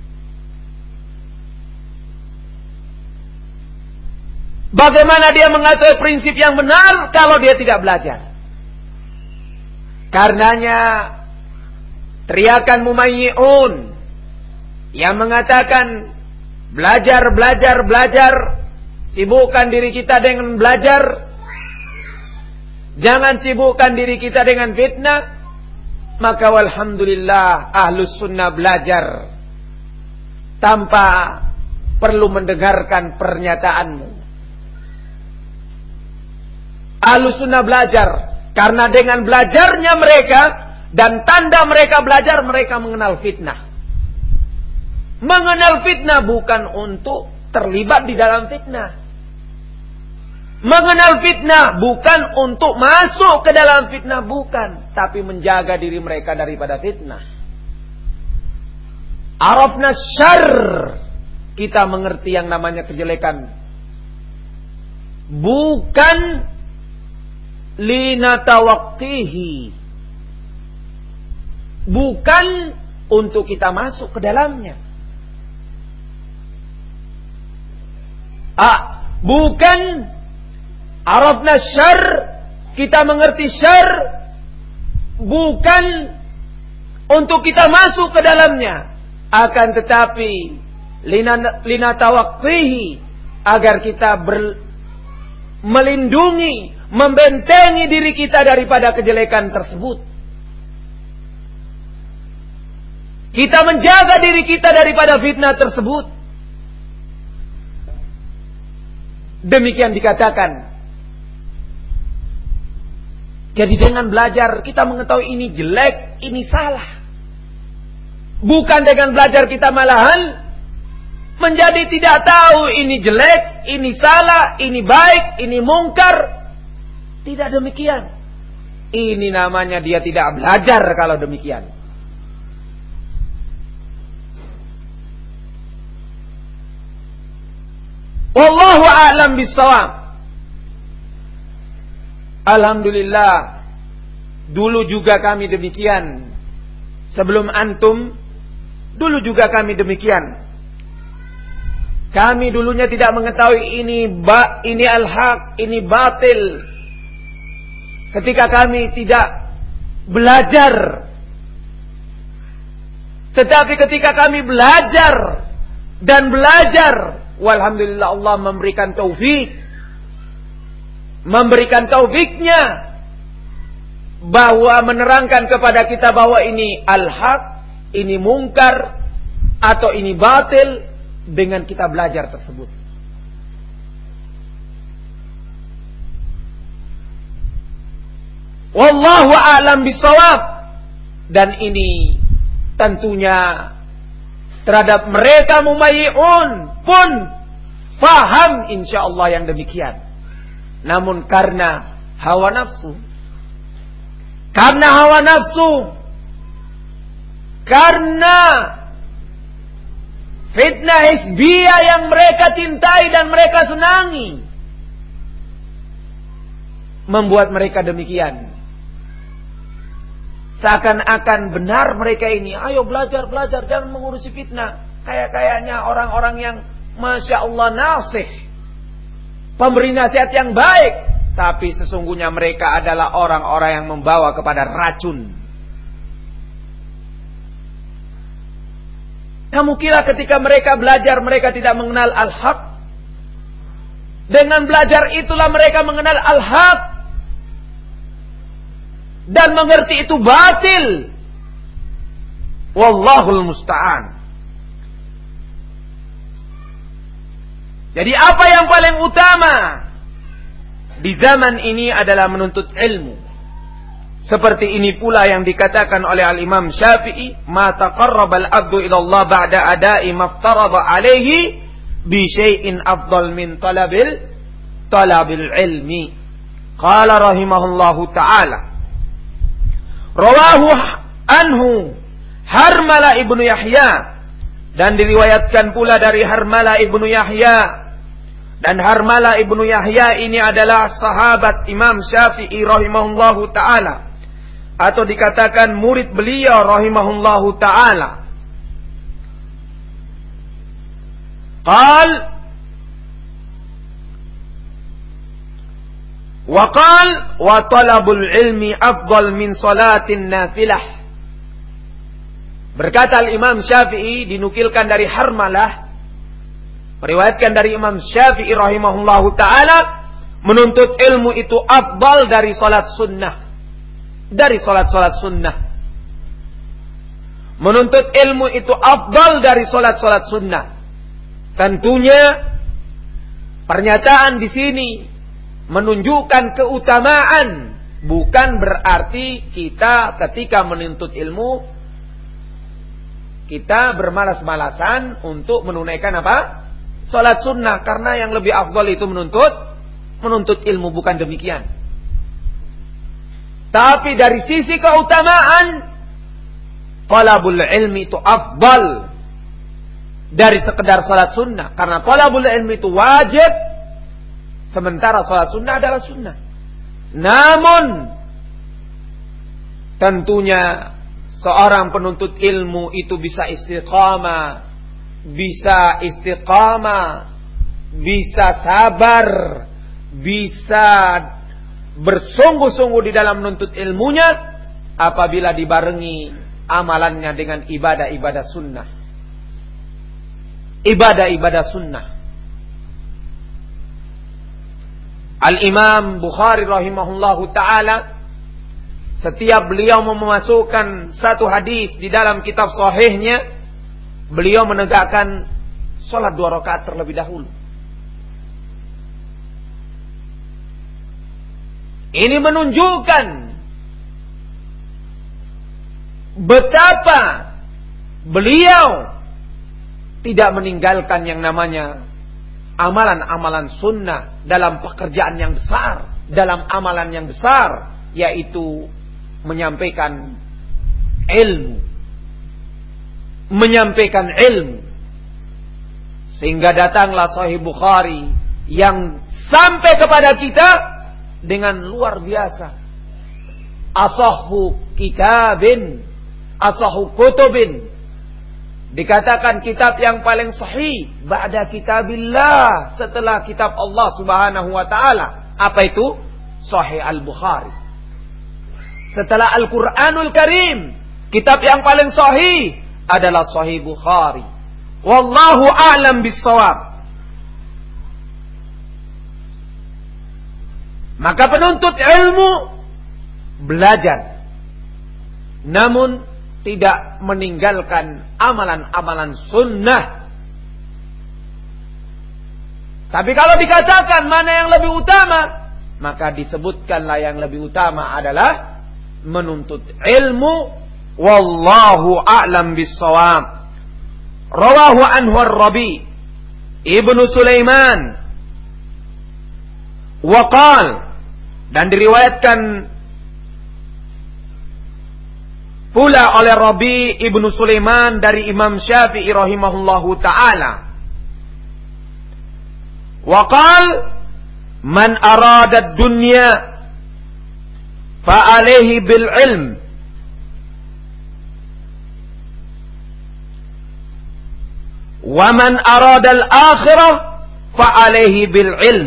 Bagaimana dia mengetahui prinsip yang benar kalau dia tidak belajar? Karenanya teriakan mumayyi'un yang mengatakan belajar, belajar, belajar, sibukkan diri kita dengan belajar, jangan sibukkan diri kita dengan fitnah, maka walhamdulillah ahlus sunnah belajar tanpa perlu mendengarkan pernyataanmu. Ahlus sunnah belajar karena dengan belajarnya mereka dan tanda mereka belajar, mereka mengenal fitnah. Mengenal fitnah bukan untuk terlibat di dalam fitnah. Mengenal fitnah bukan untuk masuk ke dalam fitnah, bukan, tapi menjaga diri mereka daripada fitnah. Arafna syarr, kita mengerti yang namanya kejelekan, bukan linatawaqtihi, bukan untuk kita masuk ke dalamnya. Bukan arafna syarr, kita mengerti syarr bukan untuk kita masuk ke dalamnya, akan tetapi linatawaqtihi, agar kita melindungi, membentengi diri kita daripada kejelekan tersebut. Kita menjaga diri kita daripada fitnah tersebut. Demikian dikatakan. Jadi dengan belajar kita mengetahui ini jelek, ini salah. Bukan dengan belajar kita malahan menjadi tidak tahu ini jelek, ini salah, ini baik, ini mungkar. Tidak demikian. Ini namanya dia tidak belajar kalau demikian. Wallahu a'lam bissawab. Alhamdulillah, dulu juga kami demikian. Sebelum antum, dulu juga kami demikian. Kami dulunya tidak mengetahui ini al-haq, ini batil. Ketika kami tidak belajar. Tetapi ketika kami belajar dan belajar, walhamdulillah Allah memberikan taufik. Memberikan taufiknya bahwa menerangkan kepada kita bahwa ini al-haq, ini mungkar atau ini batil dengan kita belajar tersebut. Wallahu a'lam bissawab. Dan ini tentunya terhadap mereka mumayyi'un pun faham insyaallah yang demikian. Namun karena hawa nafsu, karena fitnah hizbiyah yang mereka cintai dan mereka senangi, membuat mereka demikian. Seakan-akan benar mereka ini, ayo belajar, jangan mengurusi fitnah. Kayaknya orang-orang yang Masya Allah nasih, pemberi nasihat yang baik, tapi sesungguhnya mereka adalah orang-orang yang membawa kepada racun. Kamu kira ketika mereka belajar mereka tidak mengenal al-haq? Dengan belajar itulah mereka mengenal al-haq dan mengerti itu batil. Wallahul musta'an. Jadi apa yang paling utama di zaman ini adalah menuntut ilmu. Seperti ini pula yang dikatakan oleh al-Imam Syafi'i, ma taqarrabal abdu ila Allah ba'da ada'i maftarada alaihi bi syai'in afdal min talabil ilmi. Qala rahimahullahu ta'ala. Rawahu anhu Harmala ibnu Yahya, dan diriwayatkan pula dari Harmala ibnu Yahya. Dan Harmala ibnu Yahya ini adalah sahabat Imam Syafi'i rahimahullahu ta'ala, atau dikatakan murid beliau rahimahullahu ta'ala. Qal wa talabul ilmi afdal min salatin nafilah. Berkata Imam Syafi'i, dinukilkan dari Harmalah, meriwayatkan dari Imam Syafi'i rahimahullahu ta'ala, menuntut ilmu itu afdal dari salat sunnah. Dari salat sunnah. Menuntut ilmu itu afdal dari salat sunnah. Tentunya pernyataan di sini menunjukkan keutamaan, bukan berarti kita ketika menuntut ilmu kita bermalas-malasan untuk menunaikan apa? Salat sunnah, karena yang lebih afdal itu menuntut ilmu, bukan demikian. Tapi dari sisi keutamaan, talabul ilmi itu afdal dari sekedar salat sunnah, karena talabul ilmi itu wajib, sementara salat sunnah adalah sunnah. Namun tentunya seorang penuntut ilmu itu bisa istiqamah, bisa sabar, bisa bersungguh-sungguh di dalam menuntut ilmunya apabila dibarengi amalannya dengan ibadah-ibadah sunnah. Ibadah-ibadah sunnah. Al-Imam Bukhari rahimahullahu ta'ala, setiap beliau memasukkan satu hadis di dalam kitab sahihnya, beliau menegakkan salat 2 rakaat terlebih dahulu. Ini menunjukkan betapa beliau tidak meninggalkan yang namanya amalan-amalan sunnah dalam pekerjaan yang besar, dalam amalan yang besar, yaitu menyampaikan ilmu. Menyampaikan ilmu. Sehingga datanglah Sahih Bukhari yang sampai kepada kita dengan luar biasa. Asahhu kitabin, asahhu kutubin. Dikatakan kitab yang paling sahih ba'da kitabillah, setelah kitab Allah Subhanahu wa taala. Apa itu? Sahih Al-Bukhari. Setelah Al-Qur'anul Karim, kitab yang paling sahih adalah Sahih Bukhari. Wallahu a'lam bis-shawab. Maka penuntut ilmu belajar, namun tidak meninggalkan amalan-amalan sunnah. Tapi kalau dikatakan mana yang lebih utama, maka disebutkanlah yang lebih utama adalah menuntut ilmu. Wallahu a'lam bis-shawab. Rawahu anhu ar-Rabi Ibnu Sulaiman wa qala, dan diriwayatkan pula oleh Rabi Ibnu Sulaiman dari Imam Syafi'i rahimahullahu ta'ala. Wa qala man arada ad-dunya fa alayhi bil ilm wa man arada al-akhirah fa alayhi bil ilm.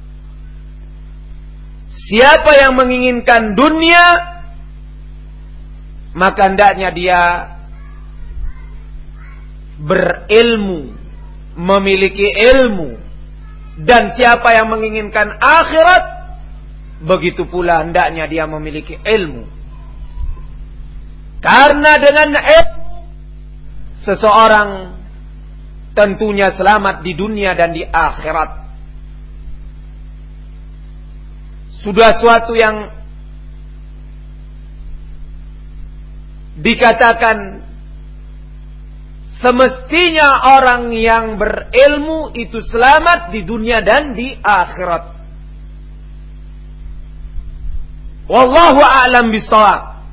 Siapa yang menginginkan dunia, maka hendaknya dia berilmu, memiliki ilmu. Dan siapa yang menginginkan akhirat, begitu pula hendaknya dia memiliki ilmu. Karena dengan ilmu, seseorang tentunya selamat di dunia dan di akhirat. Sudah suatu yang dikatakan semestinya orang yang berilmu itu selamat di dunia dan di akhirat. Wallahu a'lam bishawab.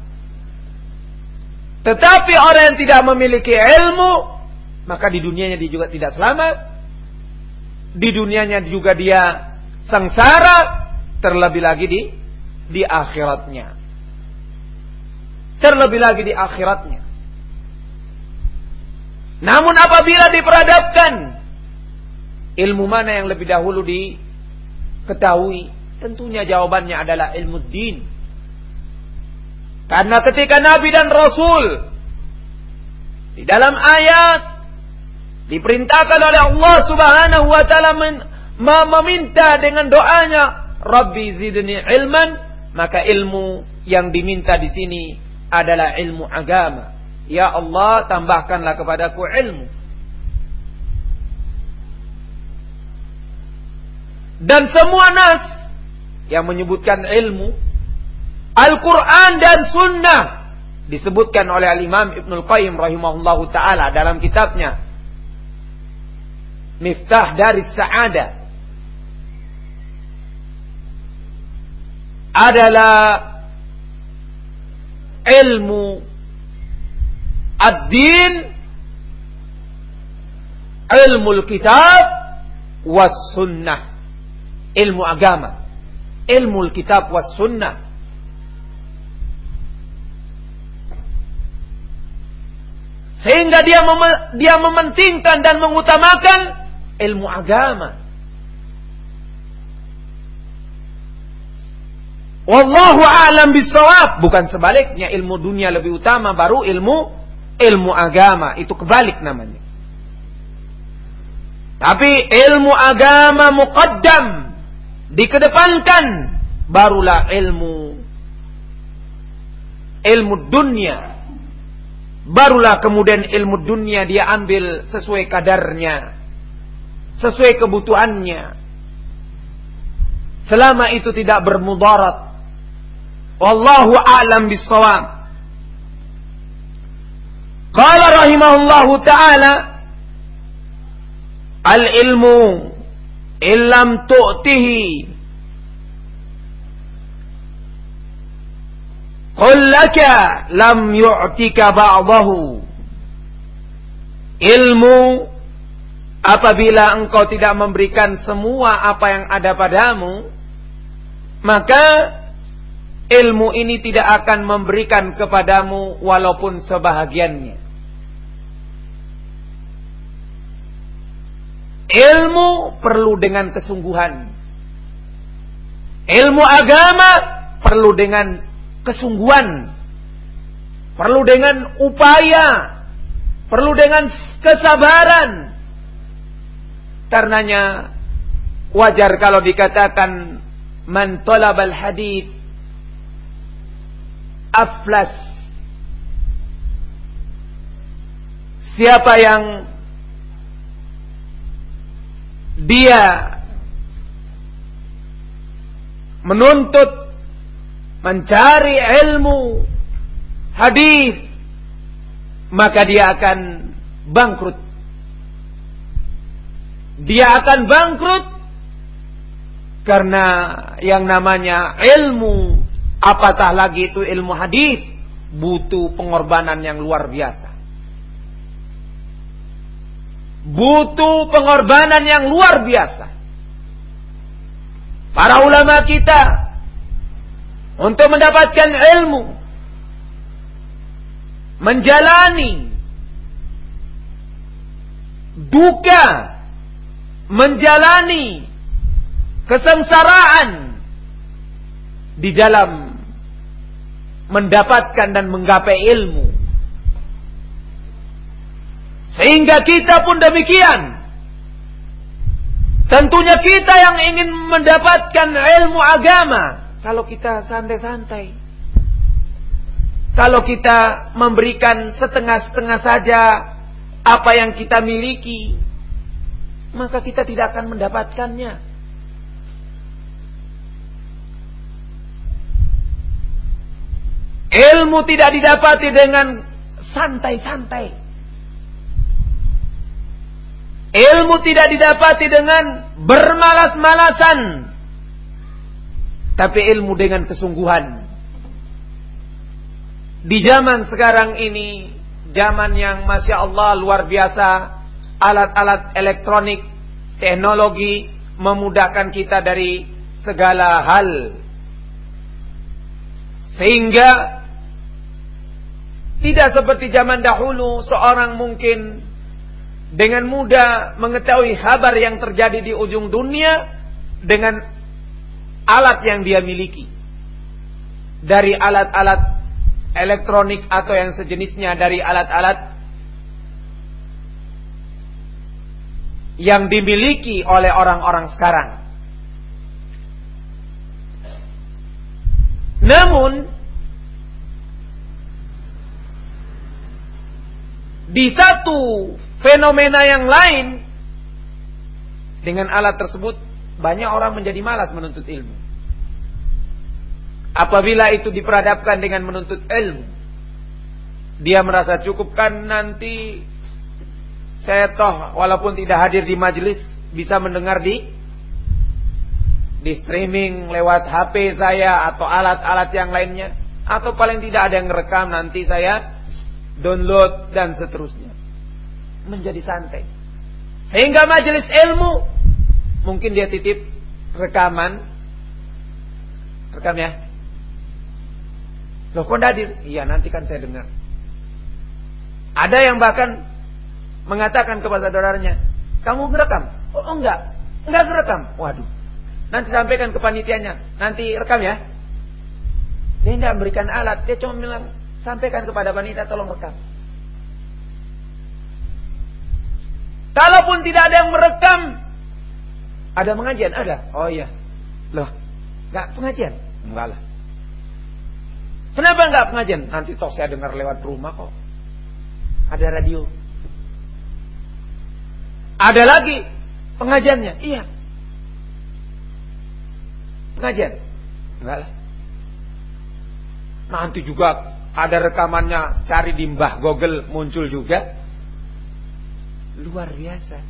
Tetapi orang yang tidak memiliki ilmu, maka di dunianya dia juga tidak selamat. Di dunianya juga dia sengsara, terlebih lagi di akhiratnya. Terlebih lagi di akhiratnya. Namun apabila diperhadapkan ilmu mana yang lebih dahulu diketahui, tentunya jawabannya adalah ilmu din. Karena ketika Nabi dan Rasul di dalam ayat diperintahkan oleh Allah Subhanahu wa taala meminta dengan doanya, Rabbi zidni ilman, maka ilmu yang diminta di sini adalah ilmu agama. Ya Allah, tambahkanlah kepadaku ilmu. Dan semua nas yang menyebutkan ilmu, Al-Quran dan Sunnah, disebutkan oleh Al-Imam Ibnul Qayyim rahimahullahu ta'ala dalam kitabnya Miftah Daris Sa'adah, adalah ilmu ad-din, ilmu al-kitab was sunnah, ilmu agama, ilmu al-kitab was sunnah. Sehingga dia mementingkan dan mengutamakan ilmu agama. Wallahu a'lam bissawab. Bukan sebaliknya, ilmu dunia lebih utama baru ilmu agama. Itu kebalik namanya. Tapi ilmu agama muqaddam, dikedepankan, barulah ilmu dunia. Barulah kemudian ilmu dunia dia ambil sesuai kadarnya, sesuai kebutuhannya. Selama itu tidak bermudarat, Wallahu a'lam bis-shawab. Qala rahimahullahu ta'ala, al-ilmu illam tu'tihi qul laka lam yu'tika ba'dahu. Ilmu, apabila engkau tidak memberikan semua apa yang ada padamu, maka ilmu ini tidak akan memberikan kepadamu walaupun sebahagiannya. Ilmu perlu dengan kesungguhan. Ilmu agama perlu dengan kesungguhan. Perlu dengan upaya. Perlu dengan kesabaran. Karenanya wajar kalau dikatakan man talabal hadits aflas. Siapa yang dia menuntut mencari ilmu hadis, maka dia akan bangkrut. Dia akan bangkrut karena yang namanya ilmu, apatah lagi itu ilmu hadis, butuh pengorbanan yang luar biasa. Butuh pengorbanan yang luar biasa. Para ulama kita untuk mendapatkan ilmu, menjalani duka, menjalani kesengsaraan di dalam mendapatkan dan menggapai ilmu. Sehingga kita pun demikian. Tentunya kita yang ingin mendapatkan ilmu agama, kalau kita santai-santai, kalau kita memberikan setengah-setengah saja apa yang kita miliki, maka kita tidak akan mendapatkannya. Ilmu tidak didapati dengan santai-santai. Ilmu tidak didapati dengan bermalas-malasan. Tapi ilmu dengan kesungguhan. Di zaman sekarang ini, zaman yang Masya Allah luar biasa, alat-alat elektronik, teknologi memudahkan kita dari segala hal. Sehingga tidak seperti zaman dahulu, seorang mungkin dengan mudah mengetahui kabar yang terjadi di ujung dunia dengan alat yang dia miliki. Dari alat-alat elektronik atau yang sejenisnya, dari alat-alat yang dimiliki oleh orang-orang sekarang. Namun di satu fenomena yang lain, dengan alat tersebut banyak orang menjadi malas menuntut ilmu. Apabila itu diperadabkan dengan menuntut ilmu, dia merasa cukup, kan nanti saya toh walaupun tidak hadir di majelis bisa mendengar di streaming lewat HP saya atau alat-alat yang lainnya, atau paling tidak ada yang ngerekam, nanti saya download dan seterusnya. Menjadi santai. Sehingga majelis ilmu mungkin dia titip rekaman. Rekam ya. Loh kok tidak hadir? Iya nanti kan saya dengar. Ada yang bahkan mengatakan kepada saudaranya, kamu ngerekam? Oh enggak ngerekam. Waduh. Nanti sampaikan ke panitianya, nanti rekam ya. Dia tidak memberikan alat, dia cuma bilang sampaikan kepada panitia tolong rekam. Kalaupun tidak ada yang merekam, ada pengajian? Ada. Oh iya. Loh, enggak pengajian? Enggak lah. Kenapa enggak pengajian? Nanti toh saya dengar lewat rumah kok. Ada radio. Ada lagi pengajiannya? Iya. Pengajian? Enggak lah. Nanti juga ada rekamannya, cari di Mbah Google muncul juga. Luar biasa.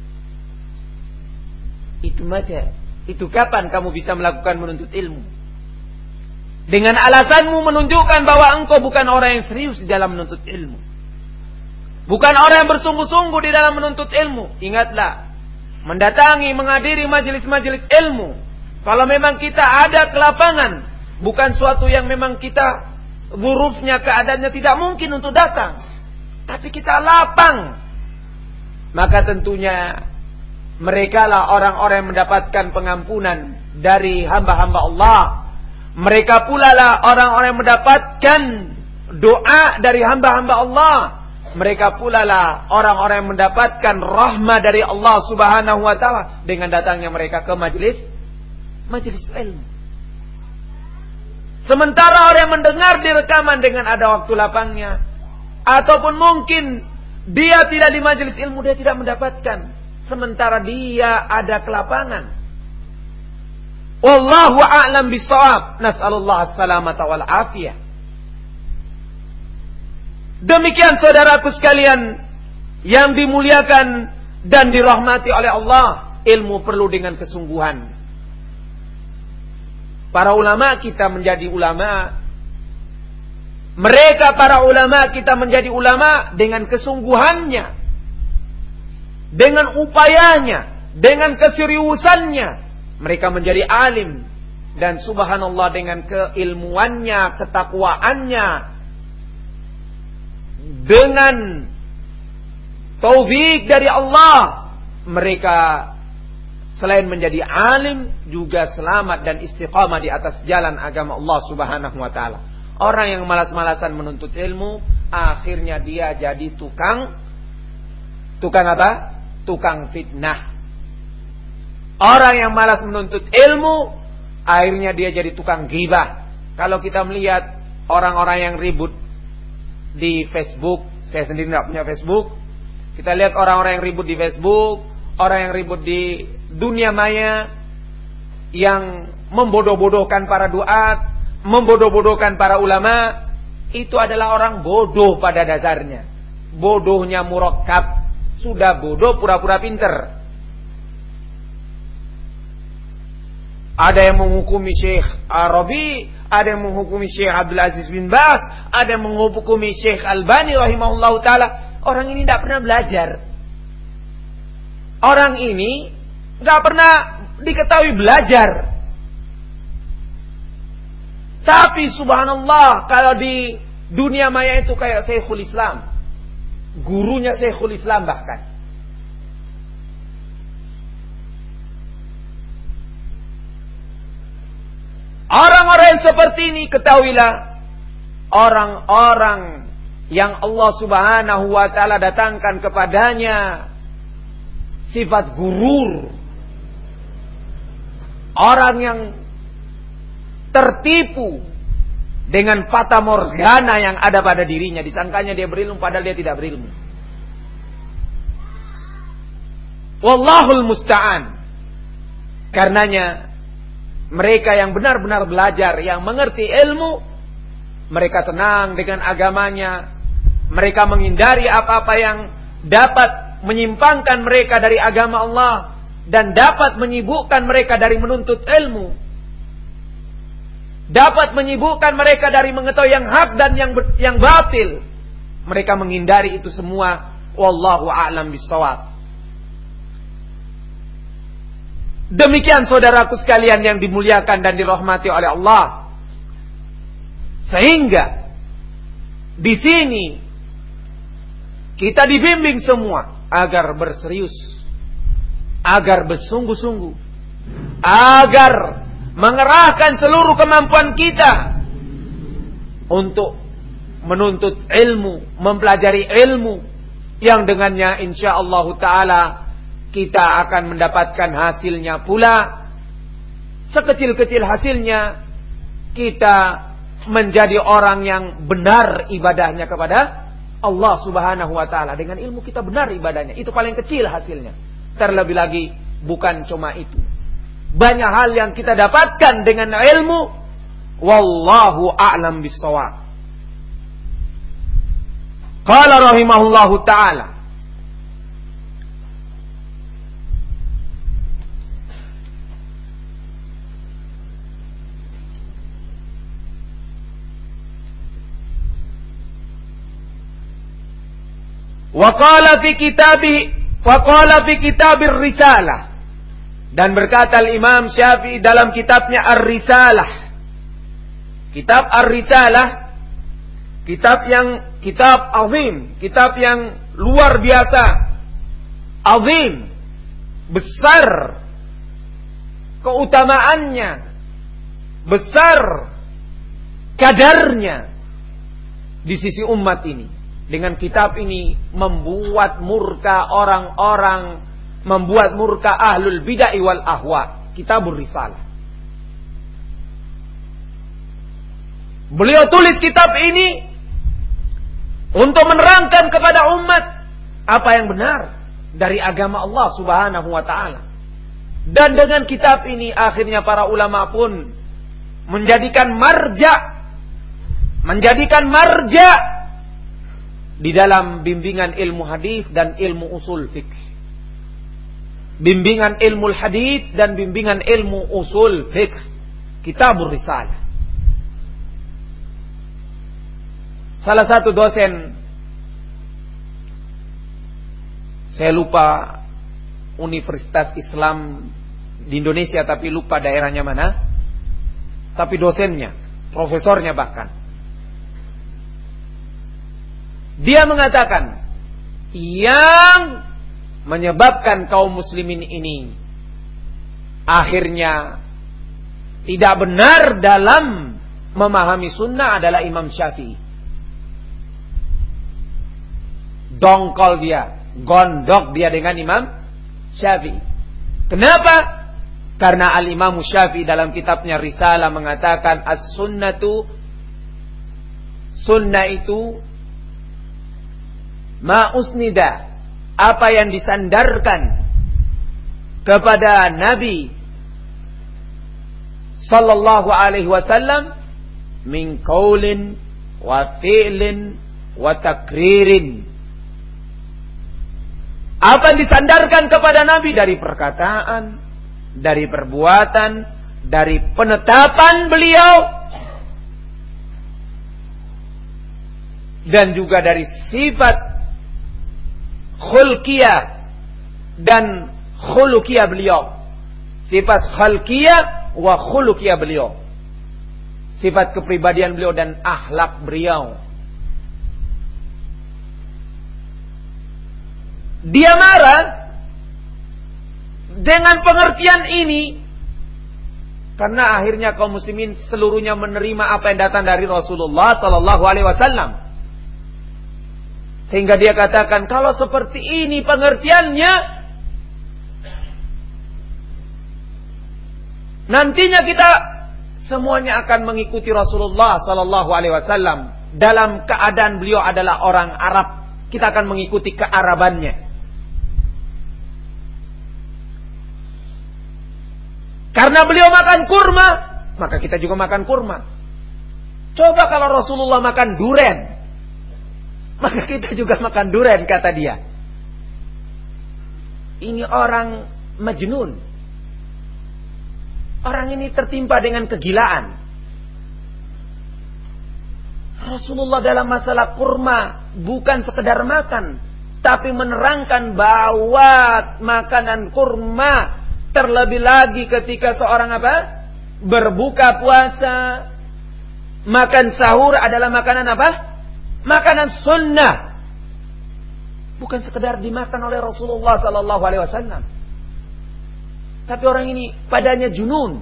Itu aja. Itu kapan kamu bisa melakukan menuntut ilmu? Dengan alasanmu menunjukkan bahwa engkau bukan orang yang serius di dalam menuntut ilmu. Bukan orang yang bersungguh-sungguh di dalam menuntut ilmu. Ingatlah, mendatangi, menghadiri majelis-majelis ilmu, kalau memang kita ada kelapangan, bukan suatu yang memang kita hurufnya, keadaannya tidak mungkin untuk datang, tapi kita lapang, maka tentunya mereka lah orang-orang yang mendapatkan pengampunan dari hamba-hamba Allah. Mereka pula lah orang-orang yang mendapatkan doa dari hamba-hamba Allah. Mereka pula lah orang-orang yang mendapatkan rahmah dari Allah Subhanahu wa taala dengan datangnya mereka ke majelis ilmu. Sementara orang yang mendengar di rekaman dengan ada waktu lapangnya, ataupun mungkin dia tidak di majelis ilmu, dia tidak mendapatkan, sementara dia ada kelapangan. Wallahu a'lam bishawab. Nas'alullah as-salamata wal afiyah. Demikian saudaraku sekalian yang dimuliakan dan dirahmati oleh Allah, ilmu perlu dengan kesungguhan. Para ulama kita menjadi ulama. Mereka para ulama kita menjadi ulama dengan kesungguhannya, dengan upayanya, dengan keseriusannya. Mereka menjadi alim. Dan subhanallah dengan keilmuannya, ketakwaannya, dengan taufik dari Allah, mereka selain menjadi alim juga selamat dan istiqamah di atas jalan agama Allah Subhanahu wa taala. Orang yang malas-malasan menuntut ilmu, akhirnya dia jadi tukang apa? Tukang fitnah. Orang yang malas menuntut ilmu, akhirnya dia jadi tukang ghibah. Kalau kita melihat orang-orang yang ribut di Facebook, saya sendiri tidak punya Facebook. Kita lihat orang-orang yang ribut di Facebook, orang yang ribut di dunia maya, yang membodoh-bodohkan para duat, membodoh-bodohkan para ulama, itu adalah orang bodoh pada dasarnya. Bodohnya murakkab, sudah bodoh pura-pura pinter. Ada yang menghukumi Syekh Arabi, ada yang menghukumi Syekh Abdul Aziz bin Baz, ada yang menghukumi Syekh Albani rahimahullahu taala. Orang ini tidak pernah belajar. Orang ini tidak pernah diketahui belajar. Tapi subhanallah, kalau di dunia maya itu kayak Syekhul Islam, gurunya Syekhul Islam bahkan. Orang-orang yang seperti ini, ketahuilah, orang-orang yang Allah Subhanahu wa taala datangkan kepadanya sifat gurur. Orang yang tertipu dengan fata morgana yang ada pada dirinya, disangkanya dia berilmu padahal dia tidak berilmu. Wallahul musta'an. Karenanya mereka yang benar-benar belajar, yang mengerti ilmu, mereka tenang dengan agamanya. Mereka menghindari apa-apa yang dapat menyimpangkan mereka dari agama Allah dan dapat menyibukkan mereka dari menuntut ilmu, dapat menyibukkan mereka dari mengetahui yang hak dan yang batil. Mereka menghindari itu semua. Wallahu a'lam bishawab. Demikian saudaraku sekalian yang dimuliakan dan dirahmati oleh Allah. Sehingga di sini kita dibimbing semua agar berserius, agar bersungguh-sungguh, agar mengerahkan seluruh kemampuan kita untuk menuntut ilmu, mempelajari ilmu yang dengannya insyaallah taala kita akan mendapatkan hasilnya pula. Sekecil-kecil hasilnya, kita menjadi orang yang benar ibadahnya kepada Allah Subhanahu wa taala. Dengan ilmu kita benar ibadahnya, itu paling kecil hasilnya. Terlebih lagi bukan cuma itu. Banyak hal yang kita dapatkan dengan ilmu, Wallahu a'lam bissawab. Qala rahimahullahu ta'ala. Wa qala fi kitabir risalah. Dan berkata Imam Syafi'i dalam kitabnya Ar-Risalah. Kitab Ar-Risalah, kitab azim, kitab yang luar biasa, azim, besar keutamaannya, besar kadarnya di sisi umat ini. Dengan kitab ini membuat murka orang-orang, membuat murka ahlul bid'ah wal ahwa. Kitabur Risalah. Beliau tulis kitab ini untuk menerangkan kepada umat apa yang benar dari agama Allah Subhanahu wa taala. Dan dengan kitab ini akhirnya para ulama pun menjadikan marja di dalam bimbingan ilmu hadis dan ilmu usul fikih. Bimbingan ilmu hadis dan bimbingan ilmu usul fikih. Kitabur Risalah. Salah satu dosen, saya lupa Universitas Islam di Indonesia tapi lupa daerahnya mana. Tapi dosennya, profesornya bahkan, dia mengatakan yang menyebabkan kaum muslimin ini akhirnya tidak benar dalam memahami sunnah adalah Imam Syafi'i. Dongkol dia, gondok dia dengan Imam Syafi'i. Kenapa? Karena Al-Imam Syafi'i dalam kitabnya Risalah mengatakan as-sunnatu, sunnah itu ma usnida, apa yang disandarkan kepada Nabi sallallahu alaihi wasallam min qaulin wa fi'lin wa takririn. Apa yang disandarkan kepada Nabi dari perkataan, dari perbuatan, dari penetapan beliau, dan juga dari sifat khulqiyah dan khuluqiyah beliau. Sifat khulqiyah wa khuluqiyah beliau. Sifat kepribadian beliau dan akhlak beliau. Dia marah dengan pengertian ini karena akhirnya kaum muslimin seluruhnya menerima apa yang datang dari Rasulullah sallallahu alaihi wasallam. Sehingga dia katakan kalau seperti ini pengertiannya, nantinya kita semuanya akan mengikuti Rasulullah sallallahu alaihi wasallam dalam keadaan beliau adalah orang Arab. Kita akan mengikuti kearabannya. Karena beliau makan kurma, maka kita juga makan kurma. Coba kalau Rasulullah makan duren, maka kita juga makan duren, kata dia. Ini orang majnun. Orang ini tertimpa dengan kegilaan. Rasulullah dalam masalah kurma bukan sekedar makan, tapi menerangkan bahwa makanan kurma, terlebih lagi ketika seorang berbuka puasa, makan sahur adalah makanan makanan sunnah. Bukan sekedar dimakan oleh Rasulullah sallallahu alaihi wasallam. Tapi orang ini padanya junun.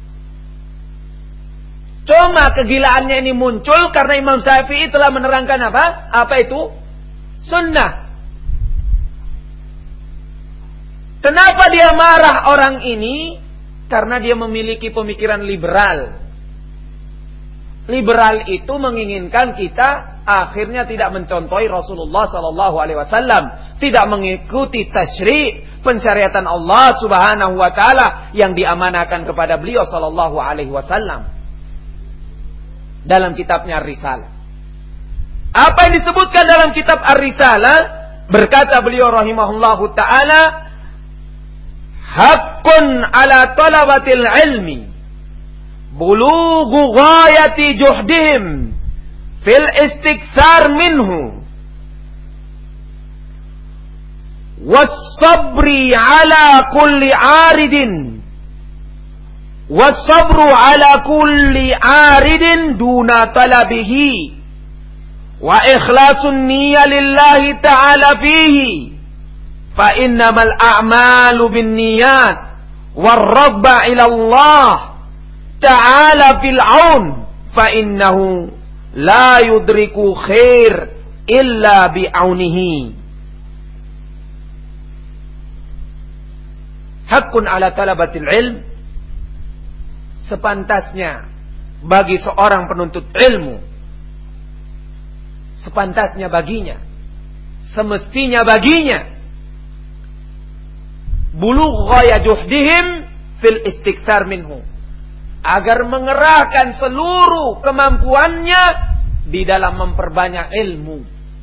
Cuma kegilaannya ini muncul karena Imam Syafi'i telah menerangkan apa itu sunnah. Kenapa dia marah orang ini? Karena dia memiliki pemikiran liberal. Liberal itu menginginkan kita akhirnya tidak mencontohi Rasulullah sallallahu alaihi wasallam, tidak mengikuti tasyri', pensyariatan Allah Subhanahu wa taala yang diamanahkan kepada beliau sallallahu alaihi wasallam. dalam kitabnya Ar-Risalah. Apa yang disebutkan dalam kitab Ar-Risalah? Berkata beliau rahimahullahu ta'ala, haqqun ala talabatil ilmi bulughu ghayati juhdihim fil istikthar minhu was-sabri ala kulli aridin was-sabru ala kulli aridin duna talabihi wa ikhlasun niyya lillahi ta'ala fihi fa innamal a'malu binniyat war-raghba ila Allah ta'ala fil 'aun fa innahu la yudriku khair illa bi'aunihi. Hakun ala talabatil ilm, sepantasnya bagi seorang penuntut ilmu, sepantasnya baginya, semestinya baginya, bulugh ghaya juhdihim fil istikthar minhu, agar mengerahkan seluruh kemampuannya di dalam memperbanyak ilmu,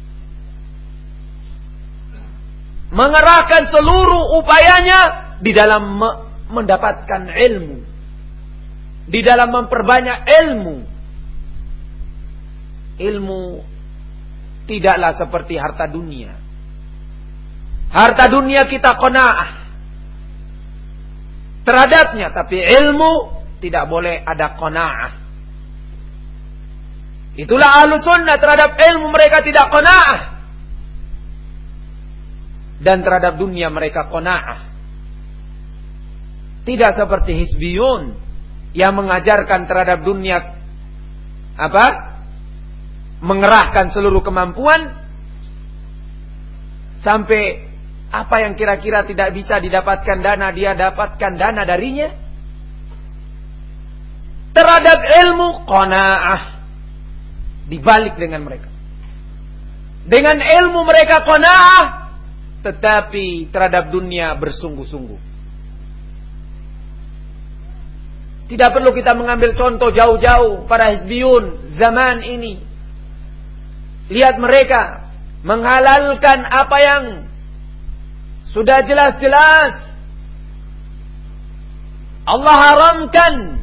mengerahkan seluruh upayanya di dalam mendapatkan ilmu, di dalam memperbanyak ilmu. Ilmu tidaklah seperti harta dunia. Harta dunia kita qanaah terhadapnya, tapi ilmu tidak boleh ada qanaah. Itulah Ahlus Sunnah, terhadap ilmu mereka tidak qanaah, dan terhadap dunia mereka qanaah. Tidak seperti Hizbiyun yang mengajarkan terhadap dunia mengerahkan seluruh kemampuan sampai apa yang kira-kira tidak bisa didapatkan dana, dia dapatkan dana darinya. Terhadap ilmu qanaah, dibalik dengan mereka. Dengan ilmu mereka qanaah, tetapi terhadap dunia bersungguh-sungguh. Tidak perlu kita mengambil contoh jauh-jauh para Hizbiyun zaman ini. Lihat mereka menghalalkan apa yang sudah jelas-jelas Allah haramkan.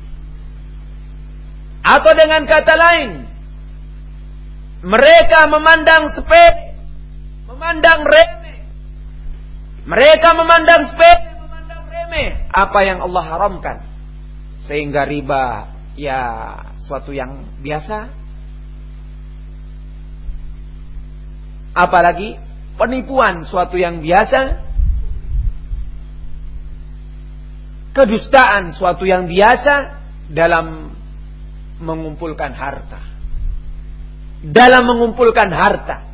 Atau dengan kata lain, mereka memandang sepele, memandang remeh. Mereka memandang sepele, memandang remeh apa yang Allah haramkan. Sehingga riba ya suatu yang biasa. Apalagi penipuan suatu yang biasa. Kedustaan suatu yang biasa dalam mengumpulkan harta. Dalam mengumpulkan harta.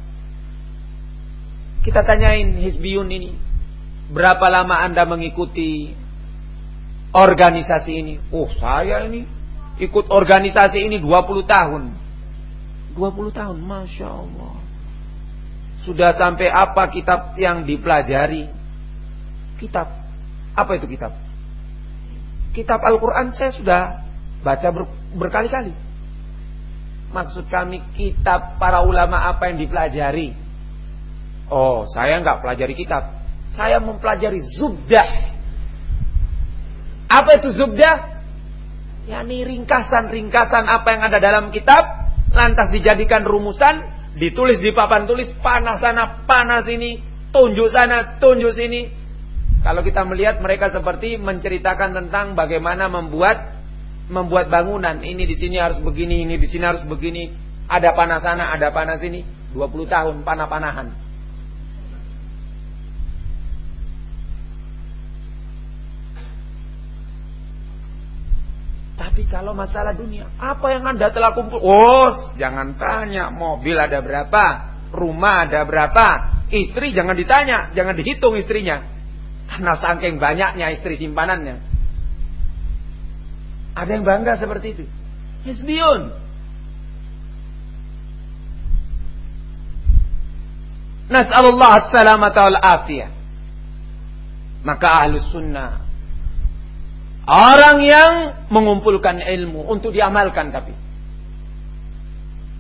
Kita tanyain Hizbiyun ini, berapa lama Anda mengikuti organisasi ini? Oh, saya ini ikut organisasi ini 20 tahun. 20 tahun, Masya Allah. Sudah sampai apa kitab yang dipelajari? Kitab. Apa itu kitab? Kitab Al-Quran saya sudah baca berkali-kali. Maksud kami kitab para ulama apa yang dipelajari? Oh, saya enggak pelajari kitab. Saya mempelajari zubdah. Apa itu zubdah? yakni ringkasan-ringkasan apa yang ada dalam kitab, lantas dijadikan rumusan, ditulis di papan tulis, panah sana, panah sini, tunjuk sana, tunjuk sini. Kalau kita melihat mereka seperti menceritakan tentang bagaimana membuat bangunan. Ini di sini harus begini, ini di sini harus begini. Ada panah sana, ada panah sini. 20 tahun panah-panahan. Tapi kalau masalah dunia, apa yang Anda telah kumpul? Oh, jangan tanya, mobil ada berapa, rumah ada berapa, istri jangan ditanya, jangan dihitung istrinya. Karena saking banyaknya istri simpanannya. Ada yang bangga seperti itu. Hizbiyun. Nas'alullah as-salamata wal afiyah. Maka Ahlus Sunnah, orang yang mengumpulkan ilmu untuk diamalkan, tapi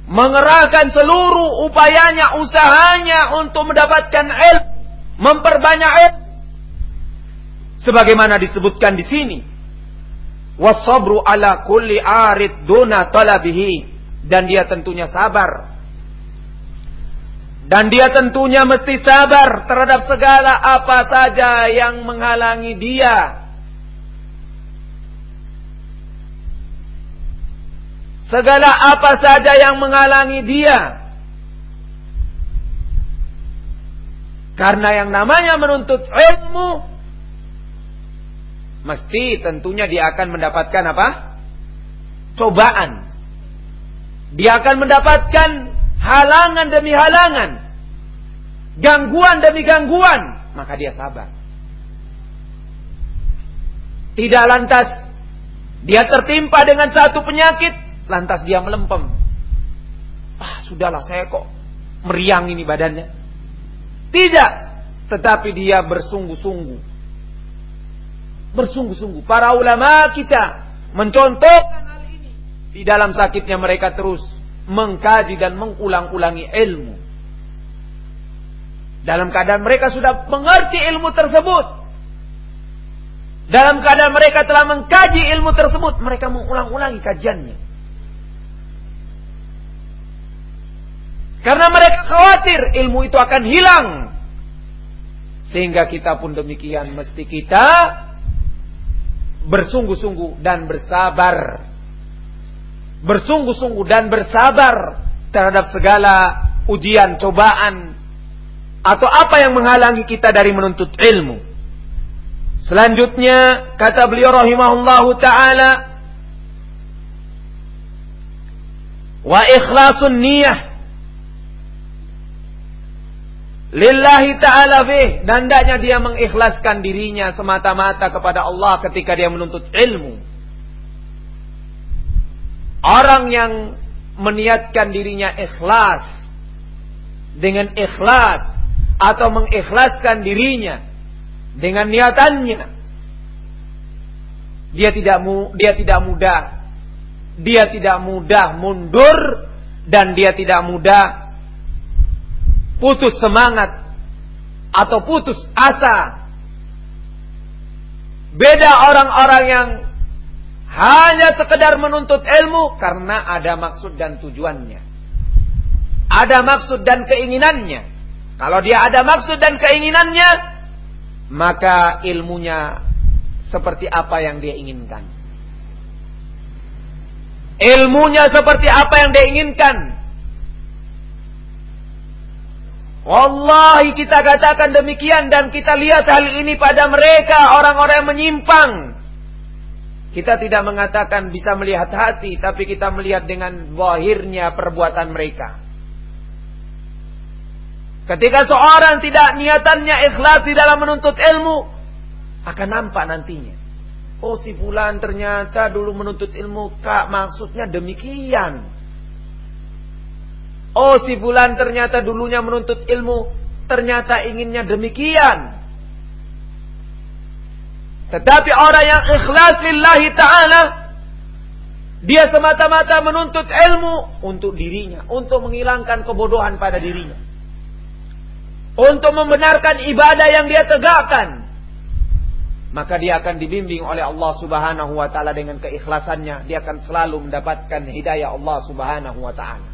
mengerahkan seluruh upayanya, usahanya untuk mendapatkan ilmu, memperbanyak ilmu. Sebagaimana disebutkan di sini, wasabru ala kulli arid duna talabihi, dan dia tentunya sabar. Dan dia tentunya mesti sabar terhadap segala apa saja yang menghalangi dia. Segala apa saja yang menghalangi dia. Karena yang namanya menuntut ilmu, mesti tentunya dia akan mendapatkan apa? Cobaan. Dia akan mendapatkan halangan demi halangan, gangguan demi gangguan, maka dia sabar. Tidak lantas dia tertimpa dengan satu penyakit, lantas dia melempem. Sudahlah, saya kok meriang ini badannya. Tidak, tetapi dia bersungguh-sungguh. Bersungguh-sungguh. Para ulama kita mencontohkan hal ini. Di dalam sakitnya mereka terus mengkaji dan mengulang-ulangi ilmu. Dalam keadaan mereka sudah mengerti ilmu tersebut, dalam keadaan mereka telah mengkaji ilmu tersebut, mereka mengulang-ulangi kajiannya. Karena mereka khawatir ilmu itu akan hilang. Sehingga kita pun demikian, mesti kita bersungguh-sungguh dan bersabar. Bersungguh-sungguh dan bersabar terhadap segala ujian, cobaan, atau apa yang menghalangi kita dari menuntut ilmu. Selanjutnya kata beliau rahimahullahu ta'ala, wa ikhlasun niyah lillahi ta'ala bih, dan hendaknya dia mengikhlaskan dirinya semata-mata kepada Allah ketika dia menuntut ilmu. Orang yang meniatkan dirinya ikhlas, dengan ikhlas atau mengikhlaskan dirinya dengan niatannya, dia tidak mudah mundur, dan dia tidak mudah putus semangat atau putus asa. Beda orang-orang yang hanya sekedar menuntut ilmu karena ada maksud dan tujuannya, ada maksud dan keinginannya. Kalau dia ada maksud dan keinginannya, maka ilmunya seperti apa yang dia inginkan. Ilmunya seperti apa yang dia inginkan. Wallahi kita katakan demikian, dan kita lihat hal ini pada mereka, orang-orang yang menyimpang. Kita tidak mengatakan bisa melihat hati, tapi kita melihat dengan zahirnya perbuatan mereka. Ketika seorang tidak niatannya ikhlas di dalam menuntut ilmu, akan nampak nantinya. Oh, si fulan ternyata dulu menuntut ilmu, maksudnya demikian. Oh, si fulan ternyata dulunya menuntut ilmu, ternyata inginnya demikian. Tetapi orang yang ikhlas lillahi ta'ala, dia semata-mata menuntut ilmu untuk dirinya, untuk menghilangkan kebodohan pada dirinya, untuk membenarkan ibadah yang dia tegakkan, maka dia akan dibimbing oleh Allah Subhanahu wa ta'ala. Dengan keikhlasannya dia akan selalu mendapatkan hidayah Allah Subhanahu wa ta'ala.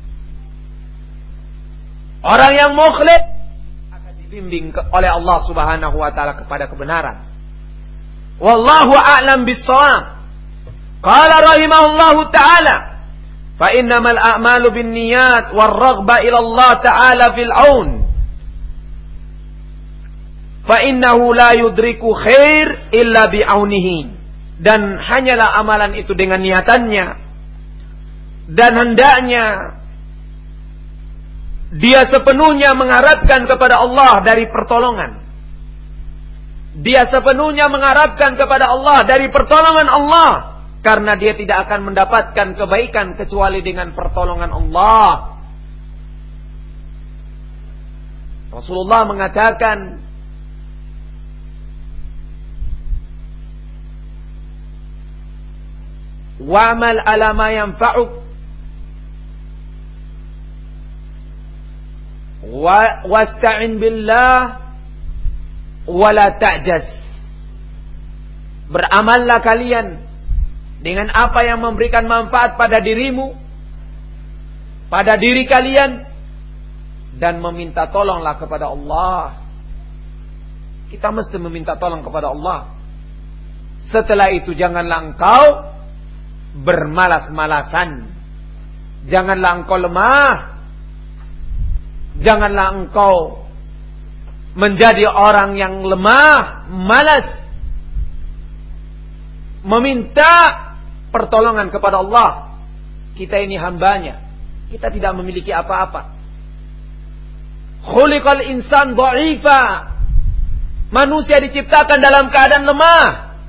Orang yang mukhlis akan dibimbing oleh Allah Subhanahu wa ta'ala kepada kebenaran. Wallahu a'lam bis-shawab. Qala rahimahullahu ta'ala, fa innamal a'malu binniyat war-raghba ila Allah ta'ala fil 'aun. Fa innahu la yudriku khair illa bi'aunihi. Dan hanyalah amalan itu dengan niatannya, dan hendaknya dia sepenuhnya mengharapkan kepada Allah dari pertolongan. Dia sepenuhnya mengharapkan kepada Allah dari pertolongan Allah, karena dia tidak akan mendapatkan kebaikan kecuali dengan pertolongan Allah. Rasulullah mengatakan, wa'mal ala ma yanfa'uk Wasta'in billah wala ta'jaz. Beramallah kalian dengan apa yang memberikan manfaat pada dirimu, pada diri kalian, dan meminta tolonglah kepada Allah. Kita mesti meminta tolong kepada Allah. Setelah itu janganlah engkau bermalas-malasan. Janganlah engkau lemah. Janganlah engkau menjadi orang yang lemah, malas. Meminta pertolongan kepada Allah. Kita ini hambanya. Kita tidak memiliki apa-apa. Khuliqal insan dha'ifa. Manusia diciptakan dalam keadaan lemah.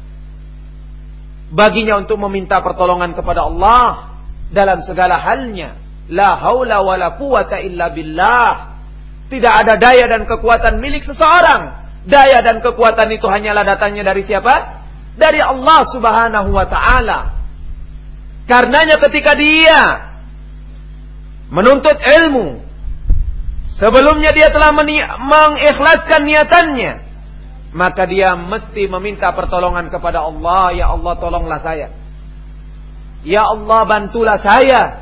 Baginya untuk meminta pertolongan kepada Allah dalam segala halnya. La haula wala quwata illa billah. Tidak ada daya dan kekuatan milik seseorang. Daya dan kekuatan itu hanyalah datangnya dari siapa? Dari Allah Subhanahu wa ta'ala. Karenanya ketika dia menuntut ilmu, sebelumnya dia telah mengikhlaskan niatannya, maka dia mesti meminta pertolongan kepada Allah. Ya Allah, tolonglah saya. Ya Allah, bantulah saya.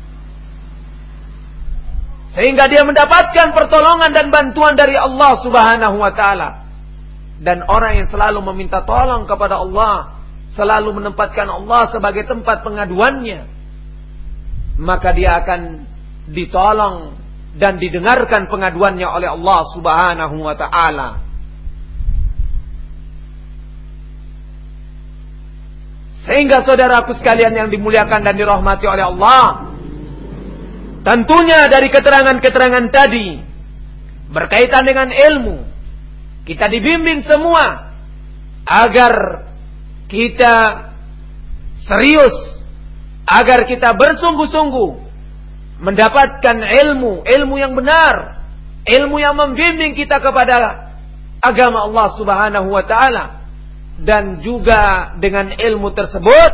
Sehingga dia mendapatkan pertolongan dan bantuan dari Allah Subhanahu wa ta'ala. Dan orang yang selalu meminta tolong kepada Allah, selalu menempatkan Allah sebagai tempat pengaduannya, maka dia akan ditolong dan didengarkan pengaduannya oleh Allah Subhanahu wa ta'ala. Sehingga saudaraku sekalian yang dimuliakan dan dirahmati oleh Allah, tentunya dari keterangan-keterangan tadi berkaitan dengan ilmu, kita dibimbing semua agar kita serius, agar kita bersungguh-sungguh mendapatkan ilmu yang benar, ilmu yang membimbing kita kepada agama Allah Subhanahu wa ta'ala. Dan juga dengan ilmu tersebut,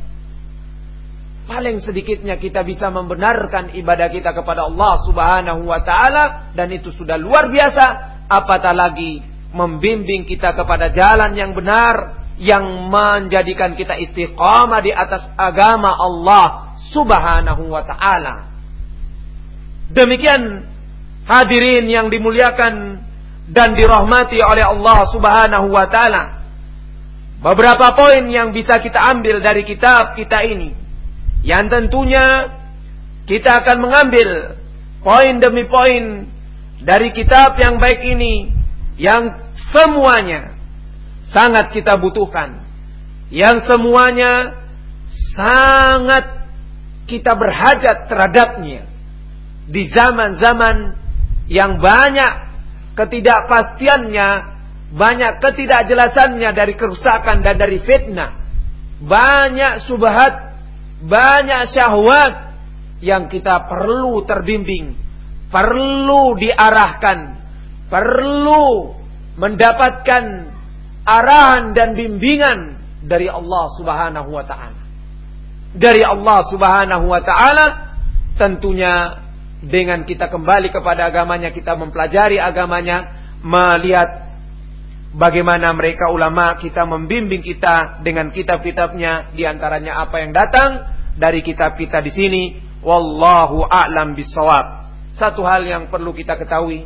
paling sedikitnya kita bisa membenarkan ibadah kita kepada Allah Subhanahu wa ta'ala. Dan itu sudah luar biasa. Apatah lagi membimbing kita kepada jalan yang benar, yang menjadikan kita istiqamah di atas agama Allah Subhanahu wa ta'ala. Demikian hadirin yang dimuliakan dan dirahmati oleh Allah Subhanahu wa ta'ala, beberapa poin yang bisa kita ambil dari kitab kita ini, yang tentunya kita akan mengambil poin demi poin dari kitab yang baik ini, yang semuanya sangat kita butuhkan, yang semuanya sangat kita berhajat terhadapnya di zaman-zaman yang banyak ketidakpastiannya, banyak ketidakjelasannya dari kerusakan dan dari fitnah, banyak syubhat, banyak syahwat yang kita perlu terbimbing, perlu diarahkan, perlu mendapatkan arahan dan bimbingan dari Allah Subhanahu wa ta'ala. Dari Allah Subhanahu wa ta'ala, tentunya dengan kita kembali kepada agamanya, kita mempelajari agamanya, melihat bagaimana mereka ulama kita membimbing kita dengan kitab-kitabnya, di antaranya apa yang datang dari kitab kita di sini. Wallahu a'lam bissawab. Satu hal yang perlu kita ketahui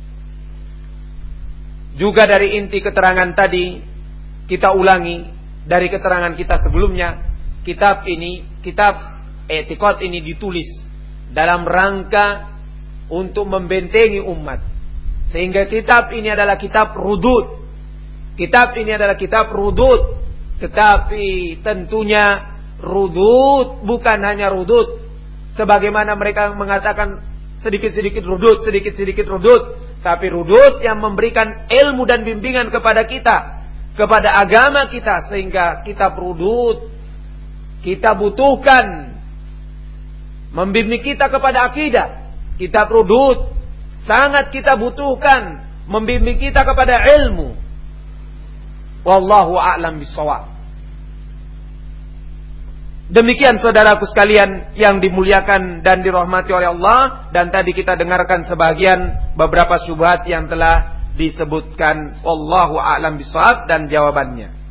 juga dari inti keterangan tadi, kita ulangi dari keterangan kita sebelumnya, kitab ini, kitab I'tiqad ini ditulis dalam rangka untuk membentengi umat, sehingga kitab ini adalah kitab rudud. Kitab ini adalah kitab rudud, tetapi tentunya rudud bukan hanya rudud sebagaimana mereka mengatakan sedikit-sedikit rudud, sedikit-sedikit rudud, tapi rudud yang memberikan ilmu dan bimbingan kepada kita, kepada agama kita, sehingga kitab rudud kita butuhkan membimbing kita kepada akidah. Kitab rudud sangat kita butuhkan membimbing kita kepada ilmu. Wallahu a'lam bissawab. Demikian saudaraku sekalian yang dimuliakan dan dirahmati oleh Allah. Dan tadi kita dengarkan sebagian beberapa syubhat yang telah disebutkan. Wallahu a'lam bishawab dan jawabannya.